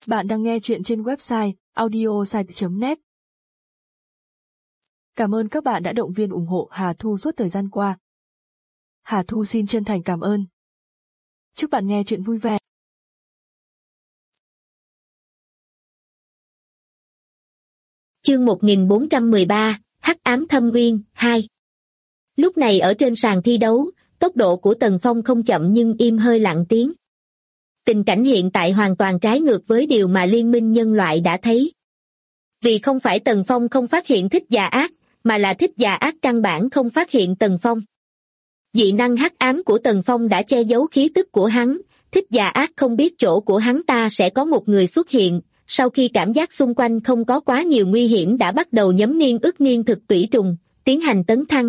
Bạn đang nghe chuyện trên website audiosite.net. Cảm ơn các bạn đã động viên ủng hộ Hà Thu suốt thời gian qua. Hà Thu xin chân thành cảm ơn. Chúc bạn nghe chuyện vui vẻ. Chương 1413, Hắc ám thâm uyên 2. Lúc này ở trên sàn thi đấu, tốc độ của Tần Phong không chậm nhưng im hơi lặng tiếng. Tình cảnh hiện tại hoàn toàn trái ngược với điều mà Liên minh nhân loại đã thấy. Vì không phải Tần Phong không phát hiện thích già ác, mà là thích già ác căn bản không phát hiện Tần Phong. Dị năng hắc ám của Tần Phong đã che giấu khí tức của hắn, thích già ác không biết chỗ của hắn ta sẽ có một người xuất hiện, sau khi cảm giác xung quanh không có quá nhiều nguy hiểm đã bắt đầu nhấm niên ức niên thực tủy trùng, tiến hành tấn thăng.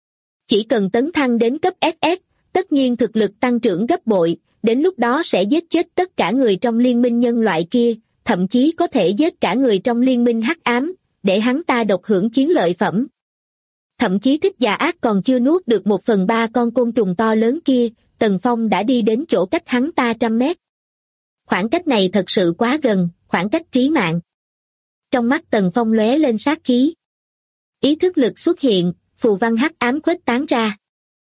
Chỉ cần tấn thăng đến cấp SS, tất nhiên thực lực tăng trưởng gấp bội, đến lúc đó sẽ giết chết tất cả người trong liên minh nhân loại kia, thậm chí có thể giết cả người trong liên minh hắc ám, để hắn ta độc hưởng chiến lợi phẩm. Thậm chí thích già ác còn chưa nuốt được 1/3 con côn trùng to lớn kia, Tần Phong đã đi đến chỗ cách hắn ta 100 mét. Khoảng cách này thật sự quá gần, khoảng cách trí mạng. Trong mắt Tần Phong lóe lên sát khí. Ý thức lực xuất hiện, phù văn hắc ám khuếch tán ra.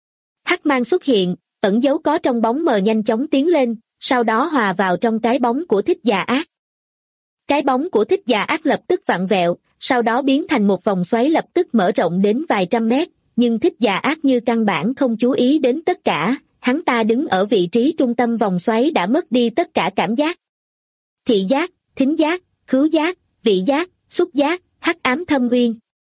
Hắc mang xuất hiện, ẩn dấu có trong bóng mờ nhanh chóng tiến lên, sau đó hòa vào trong cái bóng của thích già ác. Cái bóng của thích già ác lập tức vặn vẹo, sau đó biến thành một vòng xoáy lập tức mở rộng đến vài trăm mét, nhưng thích già ác như căn bản không chú ý đến tất cả, hắn ta đứng ở vị trí trung tâm vòng xoáy đã mất đi tất cả cảm giác. Thị giác, thính giác, khứu giác, vị giác, xúc giác, hắc ám thâm uyên.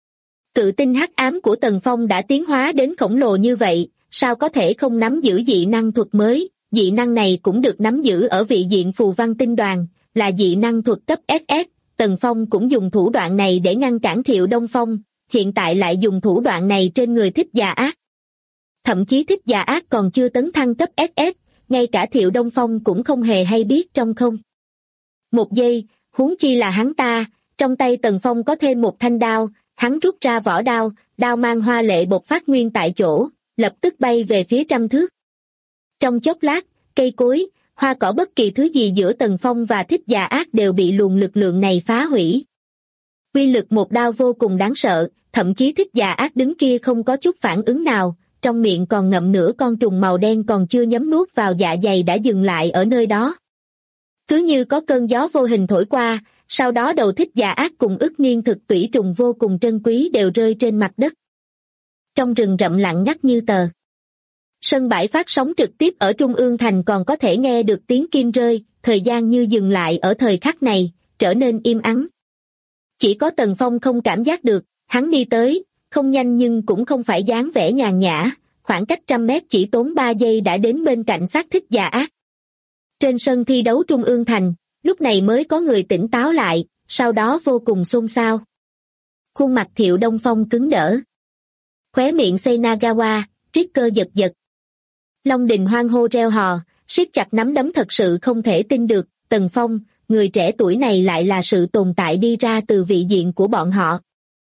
Cự tinh hắc ám của Tần Phong đã tiến hóa đến khổng lồ như vậy, sao có thể không nắm giữ dị năng thuật mới, dị năng này cũng được nắm giữ ở vị diện phù văn tinh đoàn, là dị năng thuật cấp SS, Tần Phong cũng dùng thủ đoạn này để ngăn cản Thiệu Đông Phong, hiện tại lại dùng thủ đoạn này trên người thích già ác. Thậm chí thích già ác còn chưa tấn thăng cấp SS, ngay cả Thiệu Đông Phong cũng không hề hay biết trong không. Một giây, huống chi là hắn ta, trong tay Tần Phong có thêm một thanh đao, hắn rút ra vỏ đao, đao mang hoa lệ bộc phát nguyên tại chỗ, lập tức bay về phía 100 thước. Trong chốc lát, cây cối, hoa cỏ bất kỳ thứ gì giữa Tần Phong và thích già ác đều bị luồng lực lượng này phá hủy. Uy lực một đao vô cùng đáng sợ, thậm chí thích già ác đứng kia không có chút phản ứng nào, trong miệng còn ngậm nửa con trùng màu đen còn chưa nhấm nuốt vào dạ dày đã dừng lại ở nơi đó. Cứ như có cơn gió vô hình thổi qua, sau đó đầu thích già ác cùng ức niên thực tủy trùng vô cùng trân quý đều rơi trên mặt đất. Trong rừng rậm lặng ngắt như tờ. Sân bãi phát sóng trực tiếp ở Trung ương thành còn có thể nghe được tiếng kim rơi, thời gian như dừng lại ở thời khắc này, trở nên im ắng. Chỉ có Tần Phong không cảm giác được, hắn đi tới, không nhanh nhưng cũng không phải dáng vẻ nhàn nhã, khoảng cách 100 mét chỉ tốn 3 giây đã đến bên cạnh xác thích già ác. Trên sân thi đấu Trung ương thành, lúc này mới có người tỉnh táo lại, sau đó vô cùng xôn xao. Khuôn mặt Thiệu Đông Phong cứng đỡ. Khóe miệng Seinagawa, triết cơ giật giật. Long Đình hoan hô reo hò, siết chặt nắm đấm thật sự không thể tin được, Tần Phong, người trẻ tuổi này lại là sự tồn tại đi ra từ vị diện của bọn họ.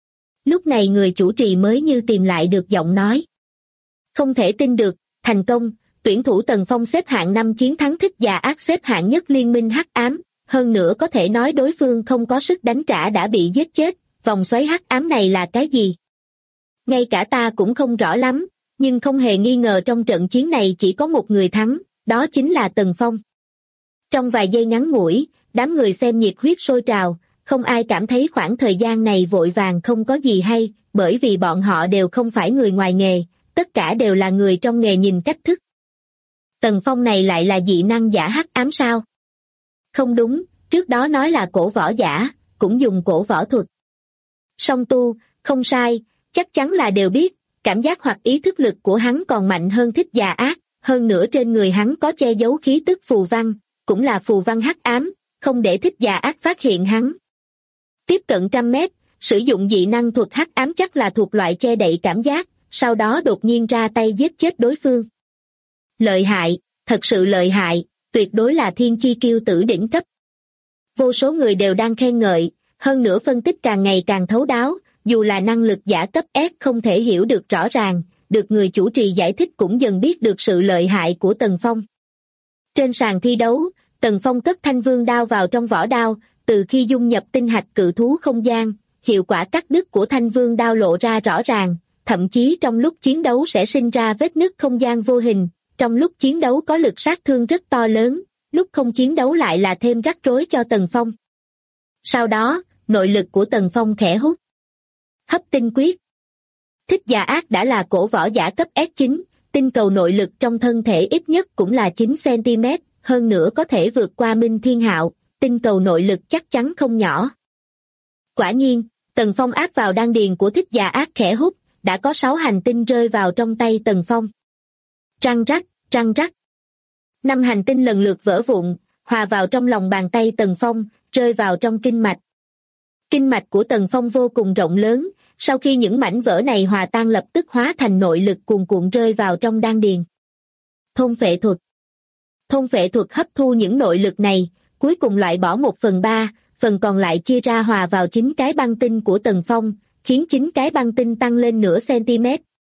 Lúc này người chủ trì mới như tìm lại được giọng nói. Không thể tin được, thành công, tuyển thủ Tần Phong xếp hạng 5 chiến thắng thích già ác xếp hạng nhất liên minh hắc ám, hơn nữa có thể nói đối phương không có sức đánh trả đã bị giết chết, vòng xoáy hắc ám này là cái gì? Ngay cả ta cũng không rõ lắm, nhưng không hề nghi ngờ trong trận chiến này chỉ có một người thắng, đó chính là Tần Phong. Trong vài giây ngắn ngủi, đám người xem nhiệt huyết sôi trào, không ai cảm thấy khoảng thời gian này vội vàng không có gì hay, bởi vì bọn họ đều không phải người ngoài nghề, tất cả đều là người trong nghề nhìn cách thức. Tần Phong này lại là dị năng giả hắc ám sao? Không đúng, trước đó nói là cổ võ giả, cũng dùng cổ võ thuật. Song tu, không sai, chắc chắn là đều biết, cảm giác hoặc ý thức lực của hắn còn mạnh hơn thích già ác, hơn nữa trên người hắn có che giấu khí tức phù văn, cũng là phù văn hắc ám, không để thích già ác phát hiện hắn. Tiếp cận 100 mét, sử dụng dị năng thuật hắc ám chắc là thuộc loại che đậy cảm giác, sau đó đột nhiên ra tay giết chết đối phương. Lợi hại, thật sự lợi hại, tuyệt đối là thiên chi kiêu tử đỉnh cấp. Vô số người đều đang khen ngợi, hơn nữa phân tích càng ngày càng thấu đáo, dù là năng lực giả cấp S không thể hiểu được rõ ràng, được người chủ trì giải thích cũng dần biết được sự lợi hại của Tần Phong. Trên sàn thi đấu, Tần Phong cất thanh vương đao vào trong vỏ đao, từ khi dung nhập tinh hạch cự thú không gian, hiệu quả cắt đứt của thanh vương đao lộ ra rõ ràng, thậm chí trong lúc chiến đấu sẽ sinh ra vết nứt không gian vô hình, trong lúc chiến đấu có lực sát thương rất to lớn, lúc không chiến đấu lại là thêm rắc rối cho Tần Phong. Sau đó, nội lực của Tần Phong khẽ hút. Hấp tinh quyết. Thích Giả Ác đã là cổ võ giả cấp S9, tinh cầu nội lực trong thân thể ít nhất cũng là 9cm, hơn nữa có thể vượt qua Minh Thiên Hạo, tinh cầu nội lực chắc chắn không nhỏ. Quả nhiên, Tần Phong áp vào đan điền của Thích Giả Ác khẽ hút, đã có 6 hành tinh rơi vào trong tay Tần Phong. Răng rắc, răng rắc. 5 hành tinh lần lượt vỡ vụn, hòa vào trong lòng bàn tay Tần Phong, rơi vào trong kinh mạch. Kinh mạch của Tần Phong vô cùng rộng lớn, sau khi những mảnh vỡ này hòa tan lập tức hóa thành nội lực cuồn cuộn rơi vào trong đan điền. Thôn phệ thuật. Thôn phệ thuật hấp thu những nội lực này, cuối cùng loại bỏ 1/3, phần còn lại chia ra hòa vào 9 cái băng tinh của Tần Phong, khiến 9 cái băng tinh tăng lên nửa cm.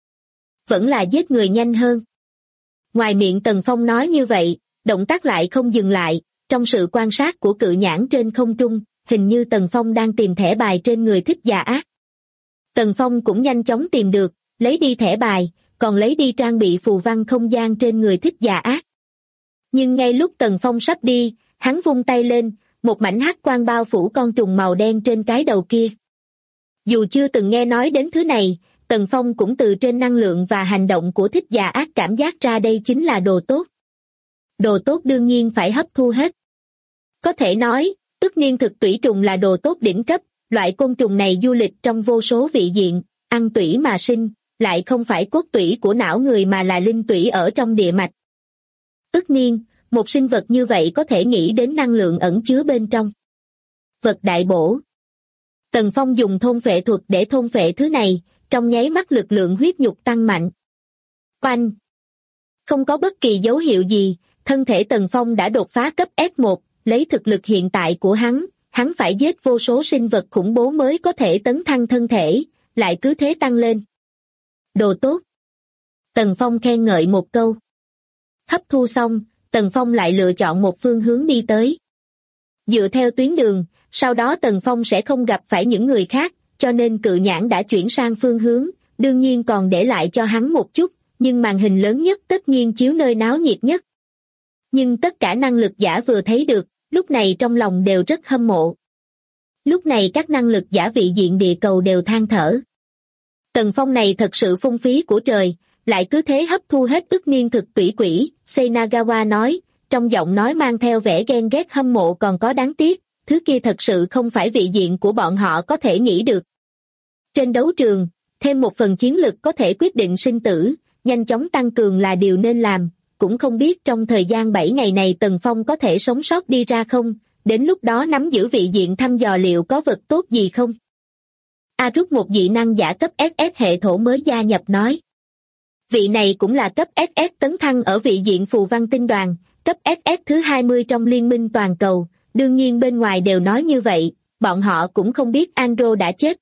Vẫn là giết người nhanh hơn. Ngoài miệng Tần Phong nói như vậy, động tác lại không dừng lại, trong sự quan sát của cự nhãn trên không trung, hình như Tần Phong đang tìm thẻ bài trên người Thích Giả Ác. Tần Phong cũng nhanh chóng tìm được, lấy đi thẻ bài, còn lấy đi trang bị phù văn không gian trên người Thích Giả Ác. Nhưng ngay lúc Tần Phong sắp đi, hắn vung tay lên, một mảnh hắc quang bao phủ con trùng màu đen trên cái đầu kia. Dù chưa từng nghe nói đến thứ này, Tần Phong cũng từ trên năng lượng và hành động của Thích Giả Ác cảm giác ra đây chính là đồ tốt. Đồ tốt đương nhiên phải hấp thu hết. Có thể nói, Ức Niên thực tủy trùng là đồ tốt đỉnh cấp, loại côn trùng này du lịch trong vô số vị diện, ăn tủy mà sinh, lại không phải cốt tủy của não người mà là linh tủy ở trong địa mạch. Ức Niên, một sinh vật như vậy có thể nghĩ đến năng lượng ẩn chứa bên trong. Vật đại bổ. Tần Phong dùng thôn phệ thuật để thôn phệ thứ này, trong nháy mắt lực lượng huyết nhục tăng mạnh. Oanh! Không có bất kỳ dấu hiệu gì, thân thể Tần Phong đã đột phá cấp S1, lấy thực lực hiện tại của hắn phải giết vô số sinh vật khủng bố mới có thể tấn thăng thân thể, lại cứ thế tăng lên. Đồ tốt! Tần Phong khen ngợi một câu. Hấp thu xong, Tần Phong lại lựa chọn một phương hướng đi tới. Dựa theo tuyến đường, sau đó Tần Phong sẽ không gặp phải những người khác, cho nên cự nhãn đã chuyển sang phương hướng, đương nhiên còn để lại cho hắn một chút, nhưng màn hình lớn nhất tất nhiên chiếu nơi náo nhiệt nhất. Nhưng tất cả năng lực giả vừa thấy được, lúc này trong lòng đều rất hâm mộ. Lúc này các năng lực giả vị diện địa cầu đều than thở. Tần Phong này thật sự phung phí của trời, lại cứ thế hấp thu hết Ức Niên thực tủy quỷ, Senagawa nói, trong giọng nói mang theo vẻ ghen ghét hâm mộ còn có đáng tiếc, thứ kia thật sự không phải vị diện của bọn họ có thể nghĩ được. Trên đấu trường, thêm một phần chiến lực có thể quyết định sinh tử, nhanh chóng tăng cường là điều nên làm, cũng không biết trong thời gian 7 ngày này Tần Phong có thể sống sót đi ra không, đến lúc đó nắm giữ vị diện thăm dò liệu có vật tốt gì không. Rút một dị năng giả cấp SS hệ thổ mới gia nhập nói. Vị này cũng là cấp SS tấn thăng ở vị diện phù văn tinh đoàn, cấp SS thứ 20 trong liên minh toàn cầu, đương nhiên bên ngoài đều nói như vậy, bọn họ cũng không biết Andro đã chết.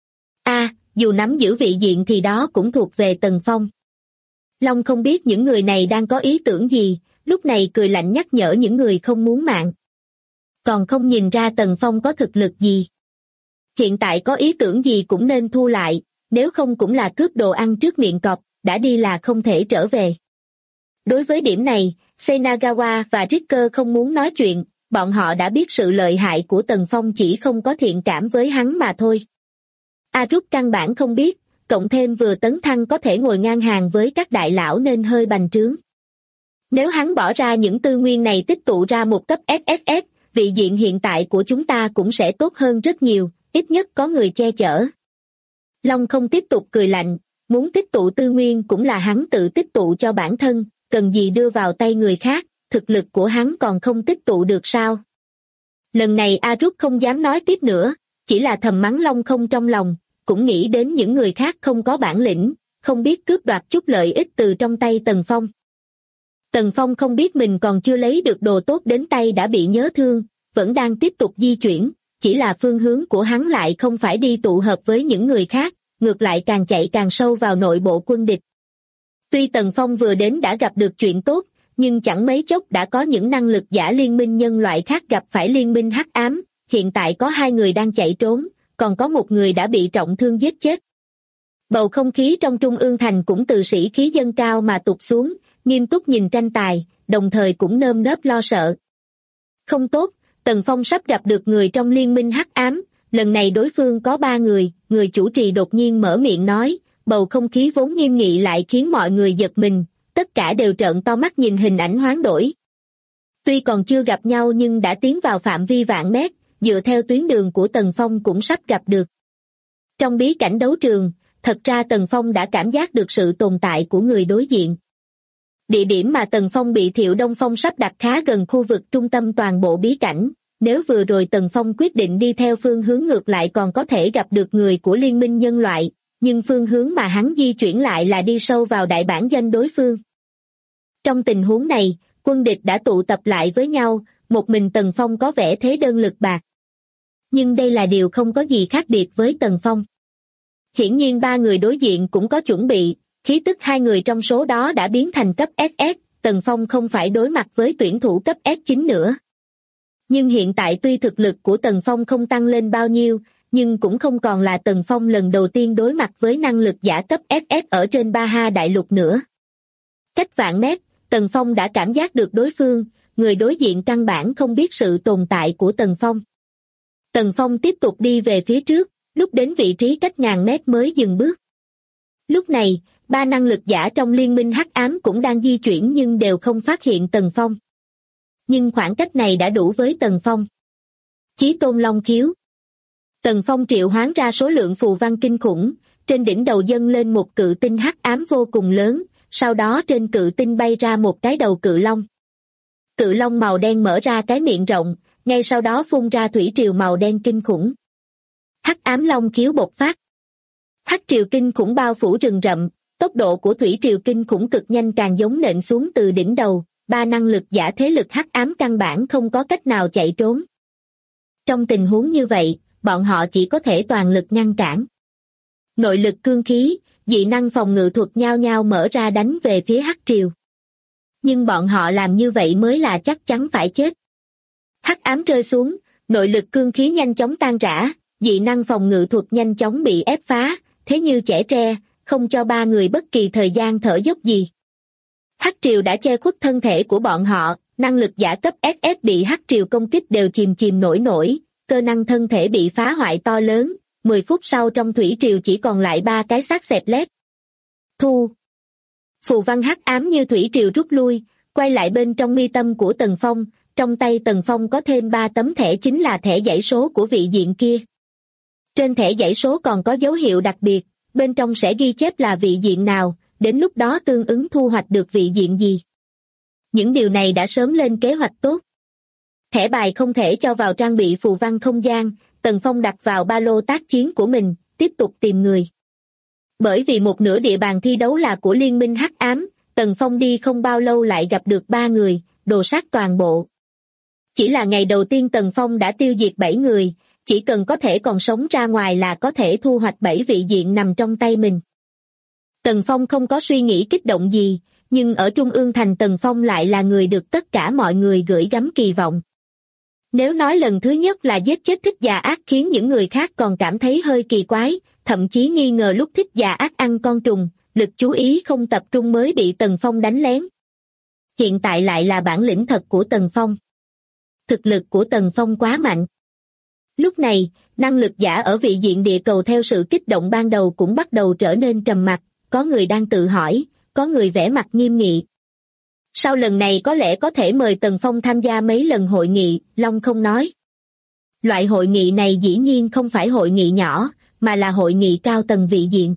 Dù nắm giữ vị diện thì đó cũng thuộc về Tần Phong. Long không biết những người này đang có ý tưởng gì, lúc này cười lạnh nhắc nhở những người không muốn mạng. Còn không nhìn ra Tần Phong có thực lực gì. Hiện tại có ý tưởng gì cũng nên thu lại, nếu không cũng là cướp đồ ăn trước miệng cọp, đã đi là không thể trở về. Đối với điểm này, Senagawa và Ricker không muốn nói chuyện, bọn họ đã biết sự lợi hại của Tần Phong chỉ không có thiện cảm với hắn mà thôi. Rút căn bản không biết, cộng thêm vừa tấn thăng có thể ngồi ngang hàng với các đại lão nên hơi bành trướng. Nếu hắn bỏ ra những tư nguyên này tích tụ ra một cấp SSS, vị diện hiện tại của chúng ta cũng sẽ tốt hơn rất nhiều, ít nhất có người che chở. Long không tiếp tục cười lạnh, muốn tích tụ tư nguyên cũng là hắn tự tích tụ cho bản thân, cần gì đưa vào tay người khác, thực lực của hắn còn không tích tụ được sao. Lần này Rút không dám nói tiếp nữa, chỉ là thầm mắng Long không trong lòng, cũng nghĩ đến những người khác không có bản lĩnh, không biết cướp đoạt chút lợi ích từ trong tay Tần Phong. Tần Phong không biết mình còn chưa lấy được đồ tốt đến tay đã bị nhớ thương, vẫn đang tiếp tục di chuyển, chỉ là phương hướng của hắn lại không phải đi tụ hợp với những người khác, ngược lại càng chạy càng sâu vào nội bộ quân địch. Tuy Tần Phong vừa đến đã gặp được chuyện tốt, nhưng chẳng mấy chốc đã có những năng lực giả liên minh nhân loại khác gặp phải liên minh hắc ám, hiện tại có 2 người đang chạy trốn, còn có 1 người đã bị trọng thương giết chết. Bầu không khí trong Trung ương thành cũng từ sĩ khí dâng cao mà tụt xuống, nghiêm túc nhìn tranh tài, đồng thời cũng nơm nớp lo sợ. Không tốt, Tần Phong sắp gặp được người trong liên minh hắc ám, lần này đối phương có 3 người, người chủ trì đột nhiên mở miệng nói, bầu không khí vốn nghiêm nghị lại khiến mọi người giật mình, tất cả đều trợn to mắt nhìn hình ảnh hoán đổi. Tuy còn chưa gặp nhau nhưng đã tiến vào phạm vi vạn mét, dựa theo tuyến đường của Tần Phong cũng sắp gặp được. Trong bí cảnh đấu trường, thật ra Tần Phong đã cảm giác được sự tồn tại của người đối diện. Địa điểm mà Tần Phong bị Thiệu Đông Phong sắp đặt khá gần khu vực trung tâm toàn bộ bí cảnh, nếu vừa rồi Tần Phong quyết định đi theo phương hướng ngược lại còn có thể gặp được người của liên minh nhân loại, nhưng phương hướng mà hắn di chuyển lại là đi sâu vào đại bản doanh đối phương. Trong tình huống này, quân địch đã tụ tập lại với nhau, một mình Tần Phong có vẻ thế đơn lực bạc. Nhưng đây là điều không có gì khác biệt với Tần Phong. Hiển nhiên 3 người đối diện cũng có chuẩn bị, khí tức 2 người trong số đó đã biến thành cấp SS, Tần Phong không phải đối mặt với tuyển thủ cấp S9 nữa. Nhưng hiện tại tuy thực lực của Tần Phong không tăng lên bao nhiêu, nhưng cũng không còn là Tần Phong lần đầu tiên đối mặt với năng lực giả cấp SS ở trên Baha Đại Lục nữa. Cách vạn mét, Tần Phong đã cảm giác được đối phương, người đối diện căn bản không biết sự tồn tại của Tần Phong. Tần Phong tiếp tục đi về phía trước, lúc đến vị trí cách ngàn mét mới dừng bước. Lúc này, 3 năng lực giả trong liên minh hắc ám cũng đang di chuyển nhưng đều không phát hiện Tần Phong. Nhưng khoảng cách này đã đủ với Tần Phong. Chí Tôn Long Khiếu. Tần Phong triệu hoán ra số lượng phù văn kinh khủng, trên đỉnh đầu dâng lên một cự tinh hắc ám vô cùng lớn, sau đó trên cự tinh bay ra một cái đầu cự long. Cự long màu đen mở ra cái miệng rộng, ngay sau đó phun ra thủy triều màu đen kinh khủng. Hắc ám long khiếu bộc phát. Hắc triều kinh khủng bao phủ rừng rậm, tốc độ của thủy triều kinh khủng cực nhanh càng giống nện xuống từ đỉnh đầu, 3 năng lực giả thế lực hắc ám căn bản không có cách nào chạy trốn. Trong tình huống như vậy, bọn họ chỉ có thể toàn lực ngăn cản. Nội lực cương khí, dị năng phòng ngự thuật nhao nhao mở ra đánh về phía hắc triều. Nhưng bọn họ làm như vậy mới là chắc chắn phải chết. Hắc ám rơi xuống, nội lực cương khí nhanh chóng tan rã, dị năng phòng ngự thuật nhanh chóng bị ép phá, thế như chẻ tre, không cho 3 người bất kỳ thời gian thở dốc gì. Hắc triều đã che khuất thân thể của bọn họ, năng lực giả cấp SS bị hắc triều công kích đều chìm nổi, cơ năng thân thể bị phá hoại to lớn, 10 phút sau trong thủy triều chỉ còn lại 3 cái xác xẹp lép. Thu. Phù văn hắc ám như thủy triều rút lui, quay lại bên trong mi tâm của Tần Phong, trong tay Tần Phong có thêm 3 tấm thẻ chính là thẻ dãy số của vị diện kia. Trên thẻ dãy số còn có dấu hiệu đặc biệt, bên trong sẽ ghi chép là vị diện nào, đến lúc đó tương ứng thu hoạch được vị diện gì. Những điều này đã sớm lên kế hoạch tốt. Thẻ bài không thể cho vào trang bị phù văn không gian, Tần Phong đặt vào ba lô tác chiến của mình, tiếp tục tìm người. Bởi vì một nửa địa bàn thi đấu là của liên minh hắc ám, Tần Phong đi không bao lâu lại gặp được 3 người, đồ sát toàn bộ. Chỉ là ngày đầu tiên Tần Phong đã tiêu diệt 7 người, chỉ cần có thể còn sống ra ngoài là có thể thu hoạch 7 vị diện nằm trong tay mình. Tần Phong không có suy nghĩ kích động gì, nhưng ở Trung ương thành Tần Phong lại là người được tất cả mọi người gửi gắm kỳ vọng. Nếu nói lần thứ nhất là giết chết thích già ác khiến những người khác còn cảm thấy hơi kỳ quái, thậm chí nghi ngờ lúc thích già ác ăn con trùng, lực chú ý không tập trung mới bị Tần Phong đánh lén. Hiện tại lại là bản lĩnh thật của Tần Phong. Thực lực của Tần Phong quá mạnh. Lúc này, năng lực giả ở vị diện địa cầu theo sự kích động ban đầu cũng bắt đầu trở nên trầm mặc, có người đang tự hỏi, có người vẻ mặt nghiêm nghị. Sau lần này có lẽ có thể mời Tần Phong tham gia mấy lần hội nghị, Long không nói. Loại hội nghị này dĩ nhiên không phải hội nghị nhỏ, mà là hội nghị cao tầng vị diện.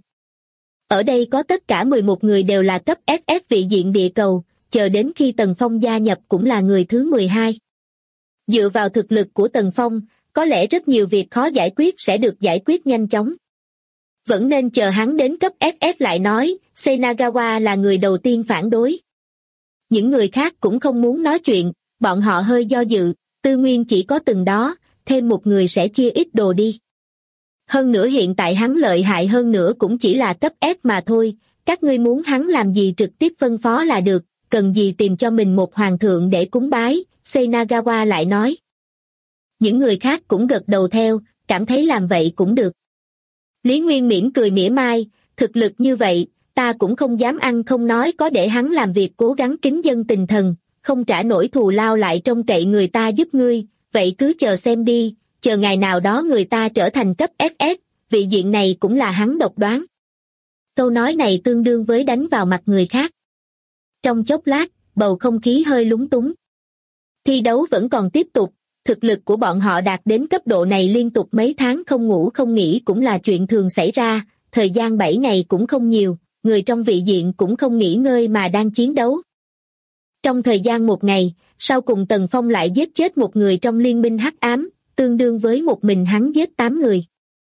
Ở đây có tất cả 11 người đều là cấp SS vị diện địa cầu, chờ đến khi Tần Phong gia nhập cũng là người thứ 12. Dựa vào thực lực của Tần Phong, có lẽ rất nhiều việc khó giải quyết sẽ được giải quyết nhanh chóng. Vẫn nên chờ hắn đến cấp SS lại nói, Senagawa là người đầu tiên phản đối. Những người khác cũng không muốn nói chuyện, bọn họ hơi do dự, tư nguyên chỉ có từng đó, thêm một người sẽ chia ít đồ đi. Hơn nữa hiện tại hắn lợi hại hơn nữa cũng chỉ là cấp S mà thôi, các ngươi muốn hắn làm gì trực tiếp phân phó là được, cần gì tìm cho mình một hoàng thượng để cúng bái, Seinagawa lại nói. Những người khác cũng gật đầu theo, cảm thấy làm vậy cũng được. Lý Nguyên mỉm cười mỉa mai, thực lực như vậy, ta cũng không dám ăn không nói có để hắn làm việc cố gắng kính dân tình thần, không trả nổi thù lao lại trông cậy người ta giúp ngươi, vậy cứ chờ xem đi, chờ ngày nào đó người ta trở thành cấp SS, vị diện này cũng là hắn độc đoán. Câu nói này tương đương với đánh vào mặt người khác. Trong chốc lát, bầu không khí hơi lúng túng. Thi đấu vẫn còn tiếp tục, thực lực của bọn họ đạt đến cấp độ này liên tục mấy tháng không ngủ không nghỉ cũng là chuyện thường xảy ra, thời gian 7 ngày cũng không nhiều, người trong vị diện cũng không nghỉ ngơi mà đang chiến đấu. Trong thời gian 1 ngày, sau cùng Tần Phong lại giết chết một người trong liên minh hắc ám, tương đương với một mình hắn giết 8 người.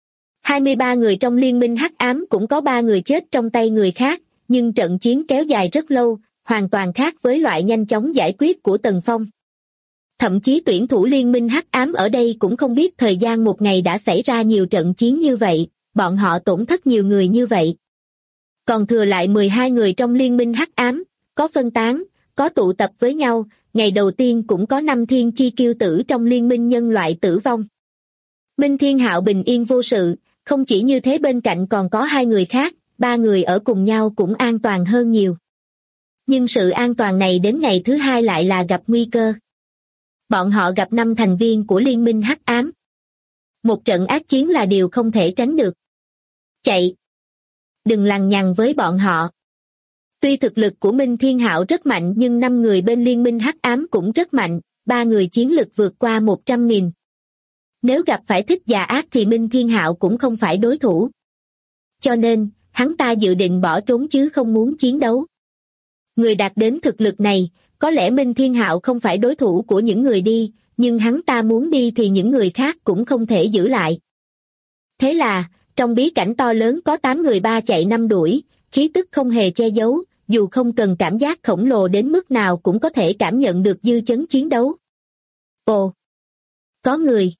23 người trong liên minh hắc ám cũng có 3 người chết trong tay người khác, nhưng trận chiến kéo dài rất lâu, hoàn toàn khác với loại nhanh chóng giải quyết của Tần Phong. Thậm chí tuyển thủ liên minh hắc ám ở đây cũng không biết thời gian 1 ngày đã xảy ra nhiều trận chiến như vậy, bọn họ tổn thất nhiều người như vậy. Còn thừa lại 12 người trong liên minh hắc ám, có phân tán, có tụ tập với nhau, ngày đầu tiên cũng có 5 thiên chi kiêu tử trong liên minh nhân loại tử vong. Minh Thiên Hạo bình yên vô sự, không chỉ như thế bên cạnh còn có 2 người khác, 3 người ở cùng nhau cũng an toàn hơn nhiều. Nhưng sự an toàn này đến ngày thứ 2 lại là gặp nguy cơ. Bọn họ gặp 5 thành viên của liên minh hắc ám. Một trận ác chiến là điều không thể tránh được. Chạy! Đừng lằng nhằng với bọn họ. Tuy thực lực của Minh Thiên Hạo rất mạnh nhưng 5 người bên liên minh hắc ám cũng rất mạnh, 3 người chiến lực vượt qua 100.000. Nếu gặp phải thích già ác thì Minh Thiên Hạo cũng không phải đối thủ. Cho nên, hắn ta dự định bỏ trốn chứ không muốn chiến đấu. Người đạt đến thực lực này, có lẽ Minh Thiên Hạo không phải đối thủ của những người đi, nhưng hắn ta muốn đi thì những người khác cũng không thể giữ lại. Thế là, trong bí cảnh to lớn có 8 người 3 chạy 5 đuổi, khí tức không hề che giấu, dù không cần cảm giác khổng lồ đến mức nào cũng có thể cảm nhận được dư chấn chiến đấu. Ồ! Có người!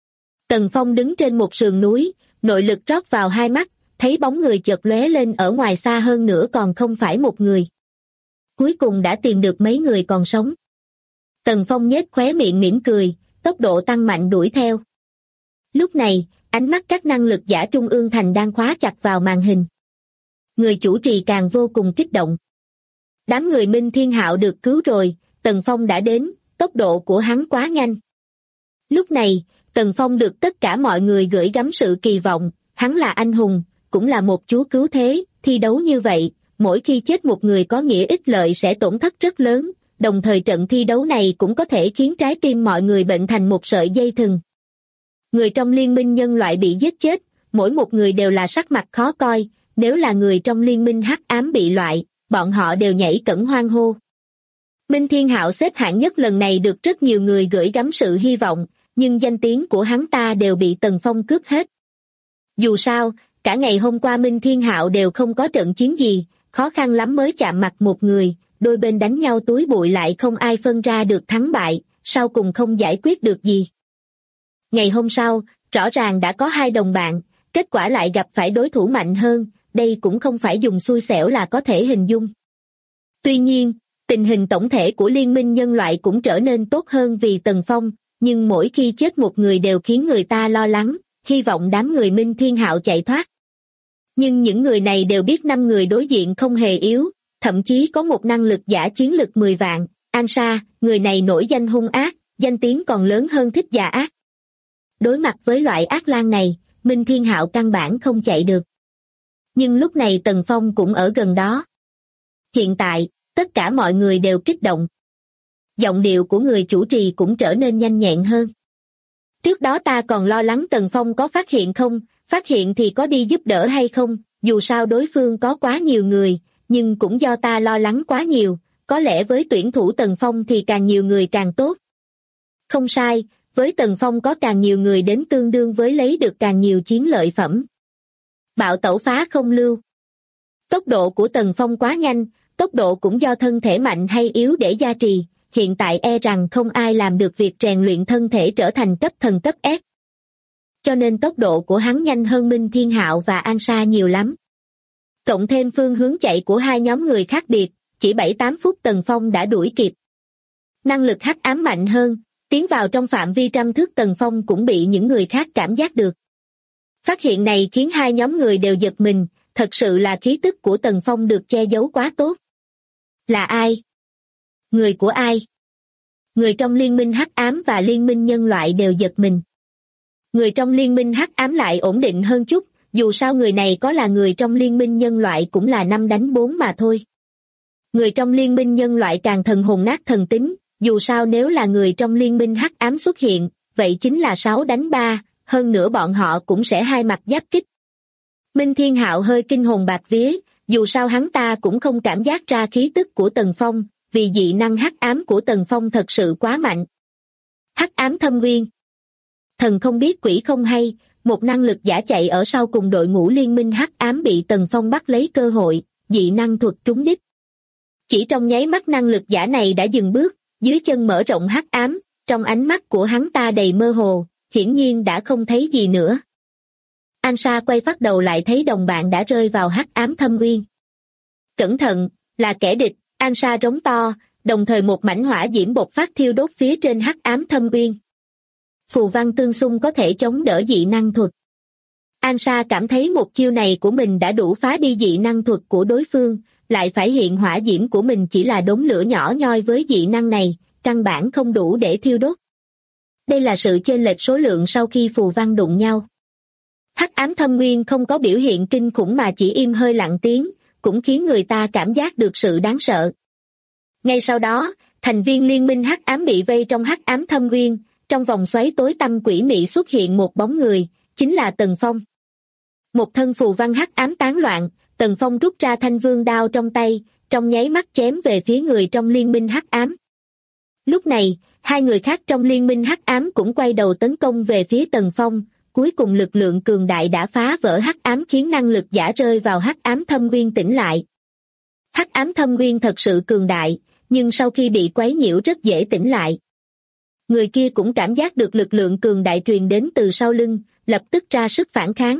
Tần Phong đứng trên một sườn núi, nội lực rót vào 2 mắt, thấy bóng người chợt lóe lên ở ngoài xa hơn nữa còn không phải một người. Cuối cùng đã tìm được mấy người còn sống. Tần Phong nhếch khóe miệng mỉm cười, tốc độ tăng mạnh đuổi theo. Lúc này, ánh mắt các năng lực giả Trung ương thành đang khóa chặt vào màn hình. Người chủ trì càng vô cùng kích động. Đám người Minh Thiên Hạo được cứu rồi, Tần Phong đã đến, tốc độ của hắn quá nhanh. Lúc này, Tần Phong được tất cả mọi người gửi gắm sự kỳ vọng, hắn là anh hùng, cũng là một chúa cứu thế, thi đấu như vậy, mỗi khi chết một người có nghĩa ích lợi sẽ tổn thất rất lớn, đồng thời trận thi đấu này cũng có thể khiến trái tim mọi người bệnh thành một sợi dây thừng. Người trong liên minh nhân loại bị giết chết, mỗi một người đều là sắc mặt khó coi, nếu là người trong liên minh hắc ám bị loại, bọn họ đều nhảy cẫng hoan hô. Minh Thiên Hạo xếp hạng nhất lần này được rất nhiều người gửi gắm sự hy vọng, nhưng danh tiếng của hắn ta đều bị Tần Phong cướp hết. Dù sao, cả ngày hôm qua Minh Thiên Hạo đều không có trận chiến gì, khó khăn lắm mới chạm mặt một người, đôi bên đánh nhau túi bụi lại không ai phân ra được thắng bại, sau cùng không giải quyết được gì. Ngày hôm sau, rõ ràng đã có 2 đồng bạn, kết quả lại gặp phải đối thủ mạnh hơn, đây cũng không phải dùng xui xẻo là có thể hình dung. Tuy nhiên, tình hình tổng thể của liên minh nhân loại cũng trở nên tốt hơn vì Tần Phong, nhưng mỗi khi chết một người đều khiến người ta lo lắng, hy vọng đám người Minh Thiên Hạo chạy thoát. Nhưng những người này đều biết 5 người đối diện không hề yếu, thậm chí có một năng lực giả chiến lực 10 vạn, Ansa, người này nổi danh hung ác, danh tiếng còn lớn hơn thích già ác. Đối mặt với loại ác lang này, Minh Thiên Hạo căn bản không chạy được. Nhưng lúc này Tần Phong cũng ở gần đó. Hiện tại, tất cả mọi người đều kích động. Giọng điệu của người chủ trì cũng trở nên nhanh nhẹn hơn. Trước đó ta còn lo lắng Tần Phong có phát hiện không, phát hiện thì có đi giúp đỡ hay không, dù sao đối phương có quá nhiều người, nhưng cũng do ta lo lắng quá nhiều, có lẽ với tuyển thủ Tần Phong thì càng nhiều người càng tốt. Không sai, với Tần Phong có càng nhiều người đến tương đương với lấy được càng nhiều chiến lợi phẩm. Bạo tẩu phá không lưu. Tốc độ của Tần Phong quá nhanh, tốc độ cũng do thân thể mạnh hay yếu để gia trì, hiện tại e rằng không ai làm được việc rèn luyện thân thể trở thành cấp thần cấp S. Cho nên tốc độ của hắn nhanh hơn Minh Thiên Hạo và Ansa nhiều lắm. Cộng thêm phương hướng chạy của 2 nhóm người khác biệt, chỉ 7-8 phút Tần Phong đã đuổi kịp. Năng lực hắc ám mạnh hơn, tiến vào trong phạm vi trăm thước Tần Phong cũng bị những người khác cảm giác được. Phát hiện này khiến hai nhóm người đều giật mình, thật sự là khí tức của Tần Phong được che giấu quá tốt. Là ai? Người của ai? Người trong liên minh hắc ám và liên minh nhân loại đều giật mình. Người trong liên minh hắc ám lại ổn định hơn chút, dù sao người này có là người trong liên minh nhân loại cũng là 5 đánh 4 mà thôi. Người trong liên minh nhân loại càng thần hồn nát thần tính, dù sao nếu là người trong liên minh hắc ám xuất hiện, vậy chính là 6 đánh 3, hơn nữa bọn họ cũng sẽ hai mặt giáp kích. Minh Thiên Hạo hơi kinh hồn bạt vía, dù sao hắn ta cũng không cảm giác ra khí tức của Tần Phong, vì dị năng hắc ám của Tần Phong thật sự quá mạnh. Hắc ám thâm nguyên. Thần không biết quỷ không hay, một năng lực giả chạy ở sau cùng đội ngũ liên minh hắc ám bị Tần Phong bắt lấy cơ hội, dị năng thuật trúng đích. Chỉ trong nháy mắt năng lực giả này đã dừng bước, dưới chân mở rộng hắc ám, trong ánh mắt của hắn ta đầy mơ hồ, hiển nhiên đã không thấy gì nữa. Anh Sa quay phát đầu lại thấy đồng bạn đã rơi vào hắc ám thâm nguyên. Cẩn thận, là kẻ địch, Anh Sa rống to, đồng thời một mảnh hỏa diễm bộc phát thiêu đốt phía trên hắc ám thâm nguyên. Phù văn tương xung có thể chống đỡ dị năng thuật. Anh Sa cảm thấy một chiêu này của mình đã đủ phá đi dị năng thuật của đối phương, lại phải hiện hỏa diễm của mình chỉ là đống lửa nhỏ nhoi với dị năng này, căn bản không đủ để thiêu đốt. Đây là sự chênh lệch số lượng sau khi phù văn đụng nhau. Hắc ám thâm nguyên không có biểu hiện kinh khủng mà chỉ im hơi lặng tiếng, cũng khiến người ta cảm giác được sự đáng sợ. Ngay sau đó, thành viên liên minh hắc ám bị vây trong hắc ám thâm nguyên, trong vòng xoáy tối tăm quỷ mị xuất hiện một bóng người, chính là Tần Phong. Một thân phù văn hắc ám tán loạn, Tần Phong rút ra thanh vương đao trong tay, trong nháy mắt chém về phía người trong liên minh hắc ám. Lúc này, hai người khác trong liên minh hắc ám cũng quay đầu tấn công về phía Tần Phong, cuối cùng lực lượng cường đại đã phá vỡ hắc ám khiến năng lực giả rơi vào hắc ám thâm nguyên tỉnh lại. Hắc ám thâm nguyên thật sự cường đại, nhưng sau khi bị quấy nhiễu rất dễ tỉnh lại. Người kia cũng cảm giác được lực lượng cường đại truyền đến từ sau lưng, lập tức ra sức phản kháng.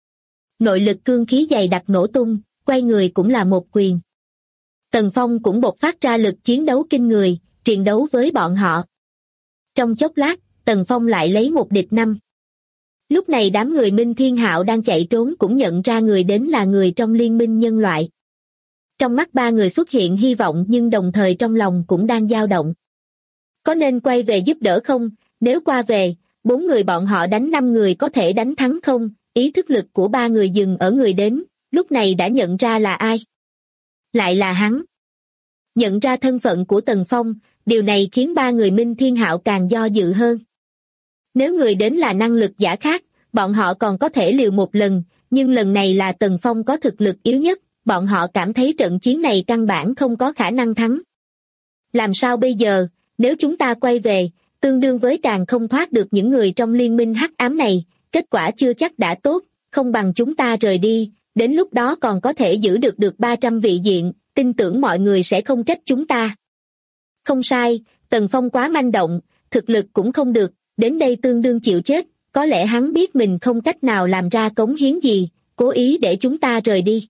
Nội lực cương khí dày đặc nổ tung, quay người cũng là một quyền. Tần Phong cũng bộc phát ra lực chiến đấu kinh người, chiến đấu với bọn họ. Trong chốc lát, Tần Phong lại lấy 1 địch 5. Lúc này đám người Minh Thiên Hạo đang chạy trốn cũng nhận ra người đến là người trong liên minh nhân loại. Trong mắt ba người xuất hiện hy vọng nhưng đồng thời trong lòng cũng đang dao động. Có nên quay về giúp đỡ không? Nếu qua về, 4 người bọn họ đánh 5 người có thể đánh thắng không? Ý thức lực của ba người dừng ở người đến, lúc này đã nhận ra là ai. Lại là hắn. Nhận ra thân phận của Tần Phong, điều này khiến ba người Minh Thiên Hạo càng do dự hơn. Nếu người đến là năng lực giả khác, bọn họ còn có thể liều một lần, nhưng lần này là Tần Phong có thực lực yếu nhất, bọn họ cảm thấy trận chiến này căn bản không có khả năng thắng. Làm sao bây giờ, nếu chúng ta quay về, tương đương với càng không thoát được những người trong liên minh hắc ám này, kết quả chưa chắc đã tốt, không bằng chúng ta rời đi, đến lúc đó còn có thể giữ được 300 vị diện, tin tưởng mọi người sẽ không trách chúng ta. Không sai, Tần Phong quá manh động, thực lực cũng không được, đến đây tương đương chịu chết, có lẽ hắn biết mình không cách nào làm ra cống hiến gì, cố ý để chúng ta rời đi.